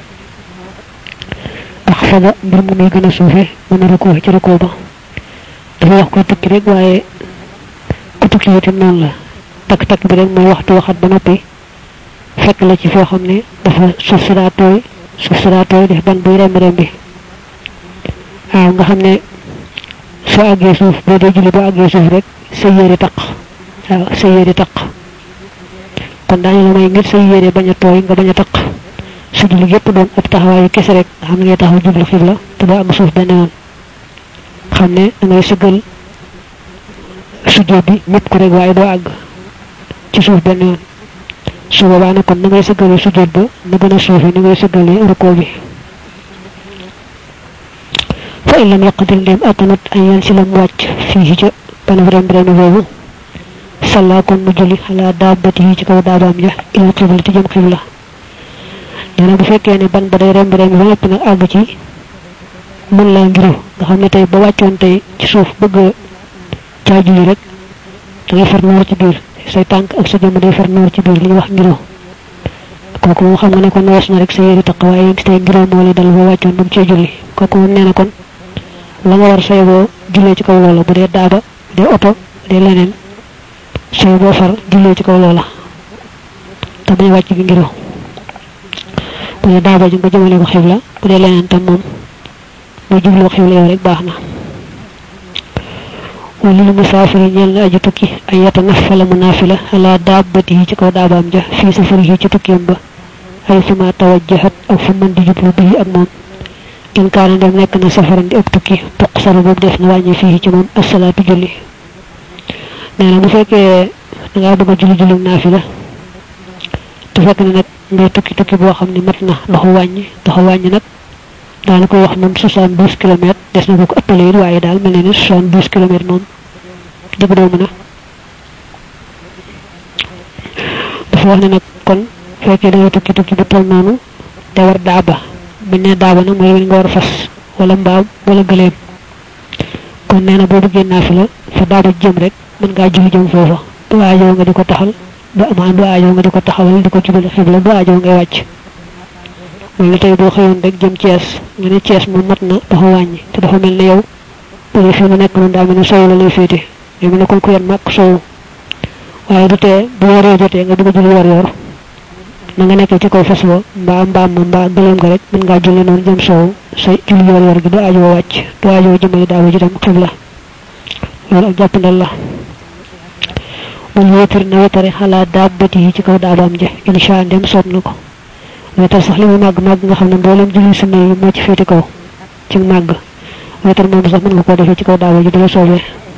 axfada mbir mu muy gën a suufe mën a rukoo ci rukoo ba dafa wax ko tukki rek waaye ku tukki itam noonu la takk bi rek mooy waxtu waxat ba noppi fekk la ci foo xam ne dafa suuf si daa tooy def ban buy rembi waaw nga xam ne soo àggee suuf boo dee julli boo àggee suuf rek sa yére taq kon daañu la may ngir sa yére bañ a tooy nga bañ a taq su julli yépp doon ab taxawaayu kese rek xam ne ngay taxaw jublu xibla te doo am suuf benn yoon xam ne da ngay sëggal sujjóot bi ñëpp ko rek waaye doo àgg ci suuf benn yoon su boobaa nag kon na ngay sëggalee sujjóot ba na gën a suufi na ngay sëggalee rukoo bi fa in lam yaqdir ndem attanat an yan si lam wàcc fii ca banab rembi boobu salla kon mu julli ala daabatihi ci kaw daabaam ja ila qibla ti jëm qibla nee na bu fekkee ne ban ba day rembi ba noppi nag àgg ci mën laa ngiru nga xam ne tey ba wàccoon tey ci suuf bëgg caa julli rek da ngay far noor ci biir say tànk ak sa jëmm day far noor ci biir li ñuy wax ngiroo kooku moom xam nga ne kon wees na rek sa yére taq waaye tey ngiroo moo lay dal boo wàccoon ba mu cee julli kooku moom nee na kon la nga war say boo jullee ci kaw loola bu dee daaba bu dee oto bu dee leneen say boo far jullee ci kaw loola te bañ wàcc gi ngiroo bu dee daaba ji nga jëmale ko xibla bu dee leneen tam moom boo jubloo xibla yow rek baax na wala lu musaafiri ñeel na aji tukki ay yata nafala mu naafila ala daabati yi ci kaw daabaam ja fii safari yi ci tukkiyam ba ay suma tawajjahat ak fu mën di jublu bii ak moom in kaana dem nekk na safaran di ak tukki tuqsaru boobu def na wàññi fii ci moom asalaatu julli nee na bu fekkee da ngaa bëgg a julli naafila te fekk ne nag ngay tukki boo xam ne mat na doxu wàññi nag daana koy wax moom 72 kilomètres des na ko ëppale it waaye daal mel ne ni 72 kilomètres moom digg doomu na dafa wax ne nag kon fekkee da ngay tukki bu toll noonu te war daaba bañ ne daaba nag mooy nga war fas wala mbaam wala gëleem kon nee na boo bëggee naafila fa daaba jëm rek mën ngaa julli jëm foofa du aajoo nga di ko taxal du aajoo nga di ko taxawal di ko jubal xibla du aajoo ngay wàcc loolu tey boo xëyoon rek jëm Thiès nga ne Thiès moom mat na dafa wàññi te dafa mel ne yow bu fi mu nekk noonu daa mel ne sow la lay féete yow mu ne kon ku yen màkk sow waaye du tee bu waree jotee nga bëgg a julli war yor na nga nekkee ci kaw fas ba mbaa mbaam ma mbaa gëleem nga rek mën ngaa julli noonu jëm sow sa julli yor gi du aajoo wàcc du aajoo jëmale daawa ji dem xibla loolu ak jàppandal la wal wéetar na wéetare xalaat daabati yi ci kaw daabaam ja insha ndem soob na ko wetar sax li mu màgg nga xam ne mboolem julli sunna yi moo ci féete kaw ci màgg wetar moom sax mën nga koo defee ci kaw daawa ji dala soobee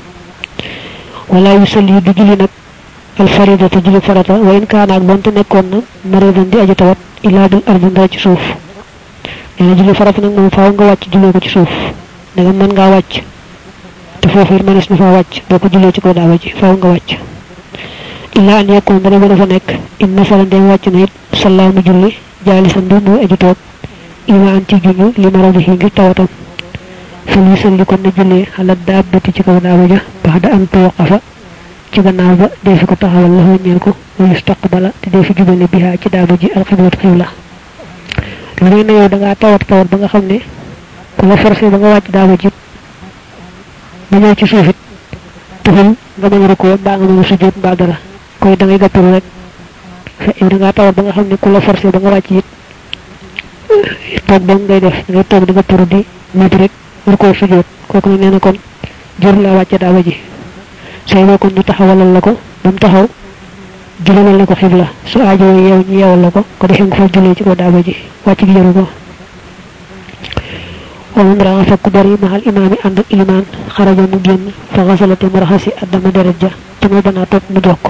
wala yu salli du julli nag al faridata julli farata wa in kaana ak bonte nekkoon na maridan di aji tawat illaa bil ardi ndara ci suuf nee na julli farata nag moom faaw nga wàcc jullee ko ci suuf danga mën ngaa wàcc te foofu it mënees na faa wàcc boo ko jullee ci kaw daawa ji faaw nga wàcc illaa an yakkoon dara ba dafa nekk in masalan dem wàcc na it sallaamu julli jaalisan bi muy aji toog ima an ci juñu li maradihi ngir tawatam fal yusalli kon na jullee ala daabati ci kaw daaba ja bax da am tawaqafa ci gannaaw ba dee fi ko taxawal la ñeel ko wa yustaqbala te dee fi jubale biha ci daaba ji alxiblat xibla lu ngay na yow da ngaa tawat ba nga xam ne ku la forcé ba nga wàcc daaba ji ba ñëw ci suufit tuxul nga mën a rukoo mbaa nga mën a sujjóot mbaa dara koy da ngay gàppuru rek yow da ngaa tawat ba nga xam ne ku la forcé ba nga wàcc it toog dong ngay def da ngay toog di gàppuru di matu rek rukoo sujjóot kooku nag nee na kon jur la wàcce daaba ji say boo kon ñu taxawalal la ko ba mu taxaw julalal la ko xibla su aajoo yeew ñu yeewal la ko defee nga fa jullee ci ko daaba ji wàcc gi jaru ko ومن رأى فكبري مع الإمام عند الإيمان خرج مجن فغسلت مرحسي أدم درجة ثم بنا توب مدوك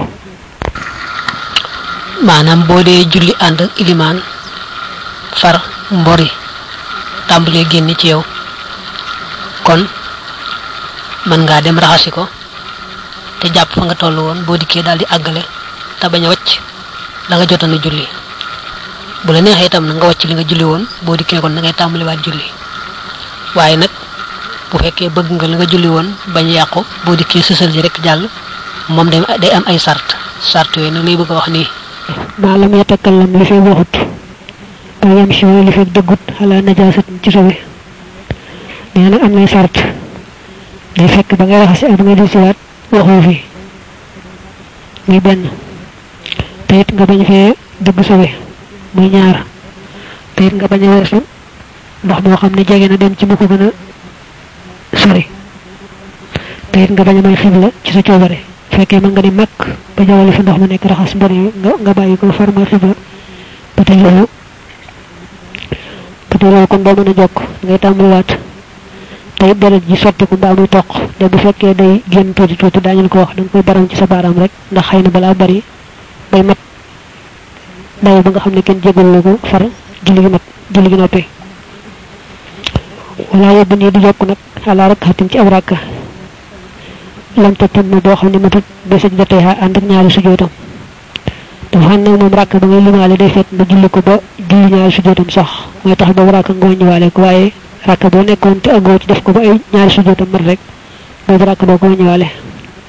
manam bo de julli and ak iliman far mbori tambale genn ci yow kon man nga dem raxasi ko te japp fa nga tollu won bo diké daldi agalé ta baña wacc da nga jotana julli bu la nexé tam nga wacc li nga julli won bo diké kon da ngay tambali wat julli waye nak bu fekke bëgg nga li nga julli won bañ yaqku bo diké sessel ji rek jall mom day am ay sart yoy nak lay bëgg wax ni malam yatakallam li fi waxut ba yam ci li fi deggut ala najasat ci sobe neena am nay sart day fekk ba nga raxasi ak nga di ci wat waxu fi ni ben tayit nga bañ fee dëgg sobe muy ñaar tayit nga bañ wessu ndox mo xamne jege na dem ci mu ko gëna sori tayit nga bañ may xibla ci sa ciobare fekke man nga di mak ba jawale fi ndox mu nek raxas mbari nga bayiko farma xibla patay lo kon do mëna jokk ngay tambul wat tay dara ji sotti ko ba muy tok de bu fekke day genn tuti dañu ko wax dang koy baram ci sa baram rek ndax xeyna bala bari bay mat day ba nga xamne ken jégul lako far julli gi mat julli gi noppé wala yobni di jokk nak ala rakhatin ci abraka lam tatum bo xamni matut be sa jotay ha and ñaari sujudam do xamne mom rak ba ngay limalé day fet ba julli ko ba julli ñaari sujudam sax moy tax ba rak ngoñ walé ko waye rak bo nekkon te ago ci def ko ba ay ñaari sujudam mat rek bo rak do ko ñewalé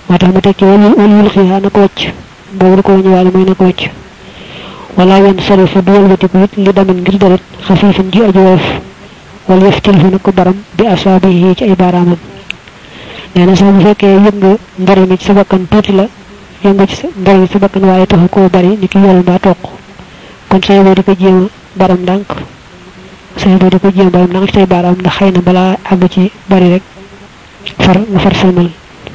motax mu tek ci wal khiha na ko wacc bo ko ñu wal moy na ko wacc wala yan sarifu duwal wati ko li damin ngir deret khafifan ji aju wof wal yaftilhu nako baram bi asabihi ci ay baramam neena sa bu fekke yëg nga ndari mi ci sa bakkan tuuti la yëg nga ci ndari ci bakkan waaye taxu ko bari ni ki yol ba toq kon say bo di ko jéema baram dank say bo di ko jéema baram dank say baram ndax xëy na balaa àgg ci bari rek far nga far salmal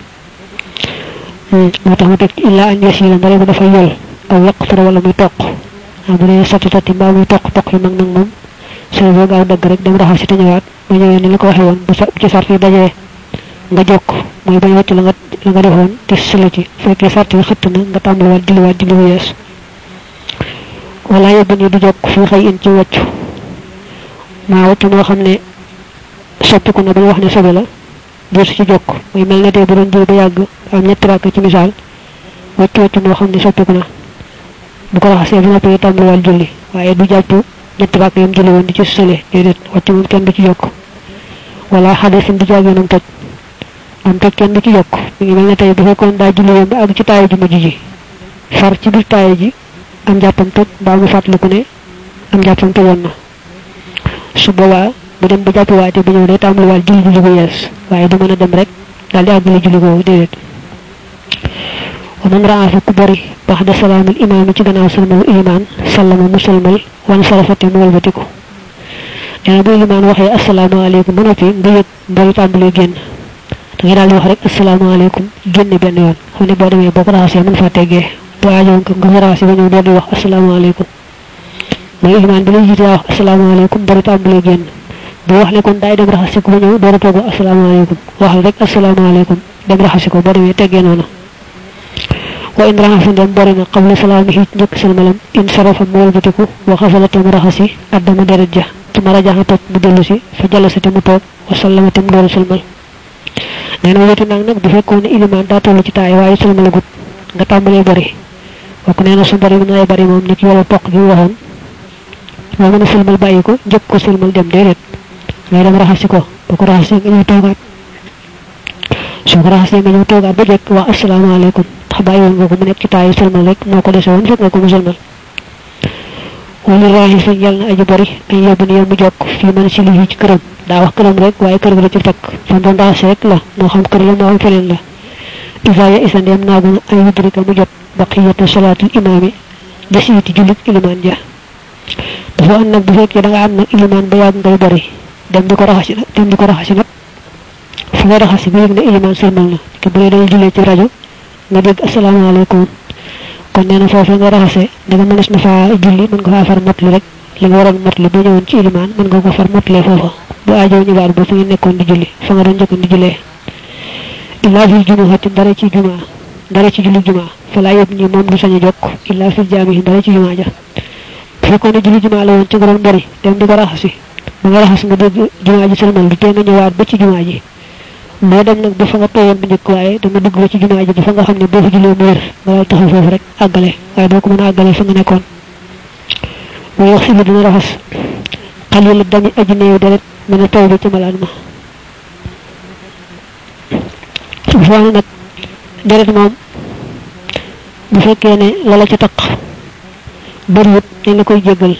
moo tax mu teg illa an yasila ndari bu dafa yol aw yaqtara wala muy toq bu dee satati mbaa muy toq toq yu mag nag moom say bo gaaw dagg rek dem raxas ci te ñëwaat ba ñëwee ni la ko waxee woon bu ci sart yi dajee nga jokk moy bañ wacc la nga defoon te sala ci fekkee sarti xëtt na nga tàmbaliwaat julli bu yees wala yóbbani du jokk fi xëy in ci waccu maa waccu moo xam ne soppiku na ba wax ne sobe la bu ci jokk muy mel ne tey bu doon julli ba yàgg am ñetti rakk ci misaal waccu moo xam ne soppiku na bu ko raxasee bu noppee tàmbaliwaat julli waaye du jàpp ñetti rakk yam julli woon di ci sële déedéet waccu moom kenn du ci jokk wala xadasin du jaagoonam toj am tek kenn du ci yok mi ngi melni tay bu fekkon da julli yam ak ci taay ju mujj ji far ci bir taay ji am jappam toj ba mu fatlikou ne am jappam to wonna su boba bu dem ba jappi waati bu ñew day tamlu wal julli bu yees waye du mëna dem rek dal di agali julli go dedet wa man ra'a fa kubari ba'da salamil imam ci gannaaw salmal iman sallama musalmal wan sarafati mu walbatiku dina bu iman waxe assalamu alaykum bu nopi nga yek mbari tambale genn da ngay dal di wax rek assalamu alaykum genn ben yoon xone bo demé boko raxé mën fa téggé bo aajo nga raxé ba ñu do di wax assalamu alaykum moy iman bi lay jité wax assalamu alaykum bari tambale genn bu wax ne kon day dem raxé ko ñu do togo assalamu alaykum wax rek assalamu alaykum dem raxé ko bo demé téggé nona wa in raxé dem bari na qabla salamihi ñëk salmalam in sarafa mol bitiku wa khafalatu raxasi adama daraja tuma rajaha tok mu delu ci fa jalasati mu tok wa sallamatum do salmal neena wétu nak bu fekkone iliman da tollu ci tay waye salmal gut nga tambalé bari ko neena su bari na bari mom nit wala tok gi waxon mo mëna salmal bayiko jëk ko salmal dem dedet ngay dem raxasi ko bu ko raxasi nga ñu togat su ko raxasi nga ñu togat ba jëk wa assalamu alaykum tabayon nga ko mu nek ci tay salmal rek moko déssé won fekk nga ko musulmal wala rahi fi yalla aji bari ay yobani yam jokk fi man ci li ci kërëm da wax kërëm rek waye kër la ci tek fa do da rek la mo xam kër la mo am fenen la isa ya isa dem nagu ay yudrika mu jot baqiyatu salatul imami da ci ti julit iliman ja dafa am nak bu fekke da nga am nak iliman ba yag ngay bari dem diko raxasi nak fu nga raxasi bi ne iliman salmal na ke bu day julé ci radio nga deg assalamu alaykum kon neena fofu nga raxase daga mënes na fa julli mën nga fa far motli rek li nga waron motli bu ñewon ci iliman mën nga ko far motli fofu bu aajo ñu war bu fi nekkon di julli fa nga doon jëk di julé illa fi jumu'ati dara ci julli juma fa la yobni mom du sañu jokk illa fi jami'i dara ci juma ja fekkon ne julli juma la won ci goron bari dem di ko raxasi bu nga raxas nga dégg juma ji salmal du té nga ñëwaat ba ci juma ji mo dem nak dafa nga toyon bu ñëk waye dama dugg ci juma ji dafa nga xamne bo fa julé mu wër nga taxaw fofu rek agalé waye do ko mëna agalé fa nga nekkon mo wax ci dina raxas qalil dami ajneew deret mëna taw bi ci malaan ma fone nak deret mom bu fekkee ne lala ci tak bariwut dañ la koy jéggal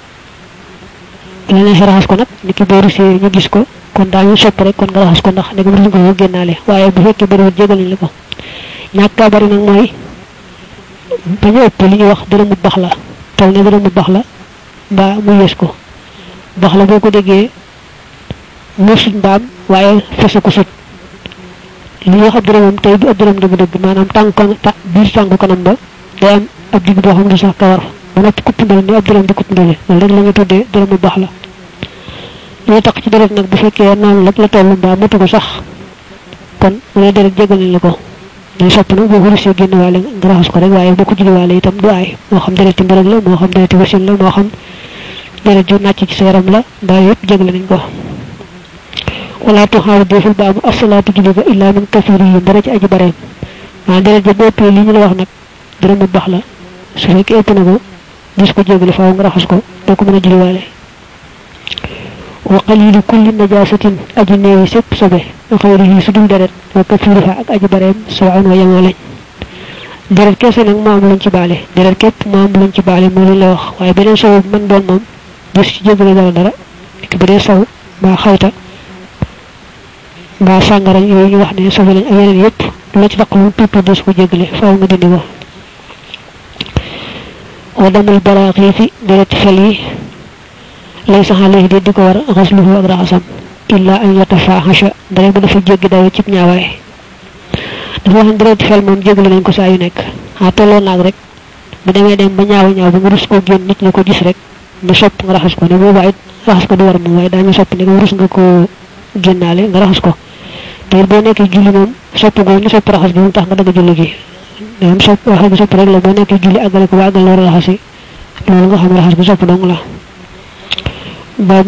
la neex raxas ko nak niki bo rusé ñu gis ko kon dañu sopp rek kon nga raxas ko ndax ndegam lu ko gennalé waye bu fekkee bariwut jéggal nañ la ko ñaka bari nak moy bañu ëpp li ñu wax dara mu bax la taw ne dara mu bax la ba mu yes ko bax la boko déggé musul mbam waye fessé ko sut li wax abdurahim tay du abdurahim deug deug manam tankon ta bir tangu kanam ba day am ab dig bo xamne sax kawar ba nopp kupp ndal ni abdurahim di kupp ndal lol rek lañu tuddé dara mu bax la li tax ci deret nak bu fekkee non la tollu ba mutu ko sax kon mu deret jégal la ko day sopp nak bo xurisi genn walé nga raxas ko rek waye boko julli walé itam du ay mo xam deret mbërëg la mo xam deret wasin la mo xam deret ju nacc ci sa yaram la ba yépp jégal nañ ko wala tuharu deful baabu as-salatu julliga illa min kathiri dara ci aji bare ma dara je bopé li ñu la wax nak dara mu bax la su fekke ëpp na ko gis ko jégal faaw nga raxas ko do ko mëna julli walé wa qalilu kulli najasatin ajnewi sepp sobe xeyrihi sudul deret wa kathiriha ak aji bareem sawan wa yamale deret kesse nak mo am luñ ci balé deret kep mo am luñ ci balé mo la wax waye benen saw man doon mom des ci jégale dara ki bu dé saw ba xayta ba sangara yoy ñu wax né sobe lañ ak yeneen yépp la ci taxul tutu des ko jégale faaw nga dindi ko wa damul baraqi fi deret xeli laysa alayhi di ko war ghasluhu ak raxasam illa an yatafahasha dara bu dafa jéggi dayo ci ñaaway dafa wax deret xel mom jégale nañ ko sa yu nek ha tolo nak rek bu démé dem ba ñaaw ñaaw bu rus ko genn nit ñi ko gis rek mu sopp nga raxas ko ne bu waay raxas ko du war mu waay dañu sopp ni nga rus nga ko gennalé nga raxas ko tay bo nekk julli mom sopp go ñu sopp raxas bi mu tax nga dag julli gi dem sopp waxa sopp rek la bo nekk julli agal ko wagal lo raxasi lolu nga xam raxas bi sopp dong la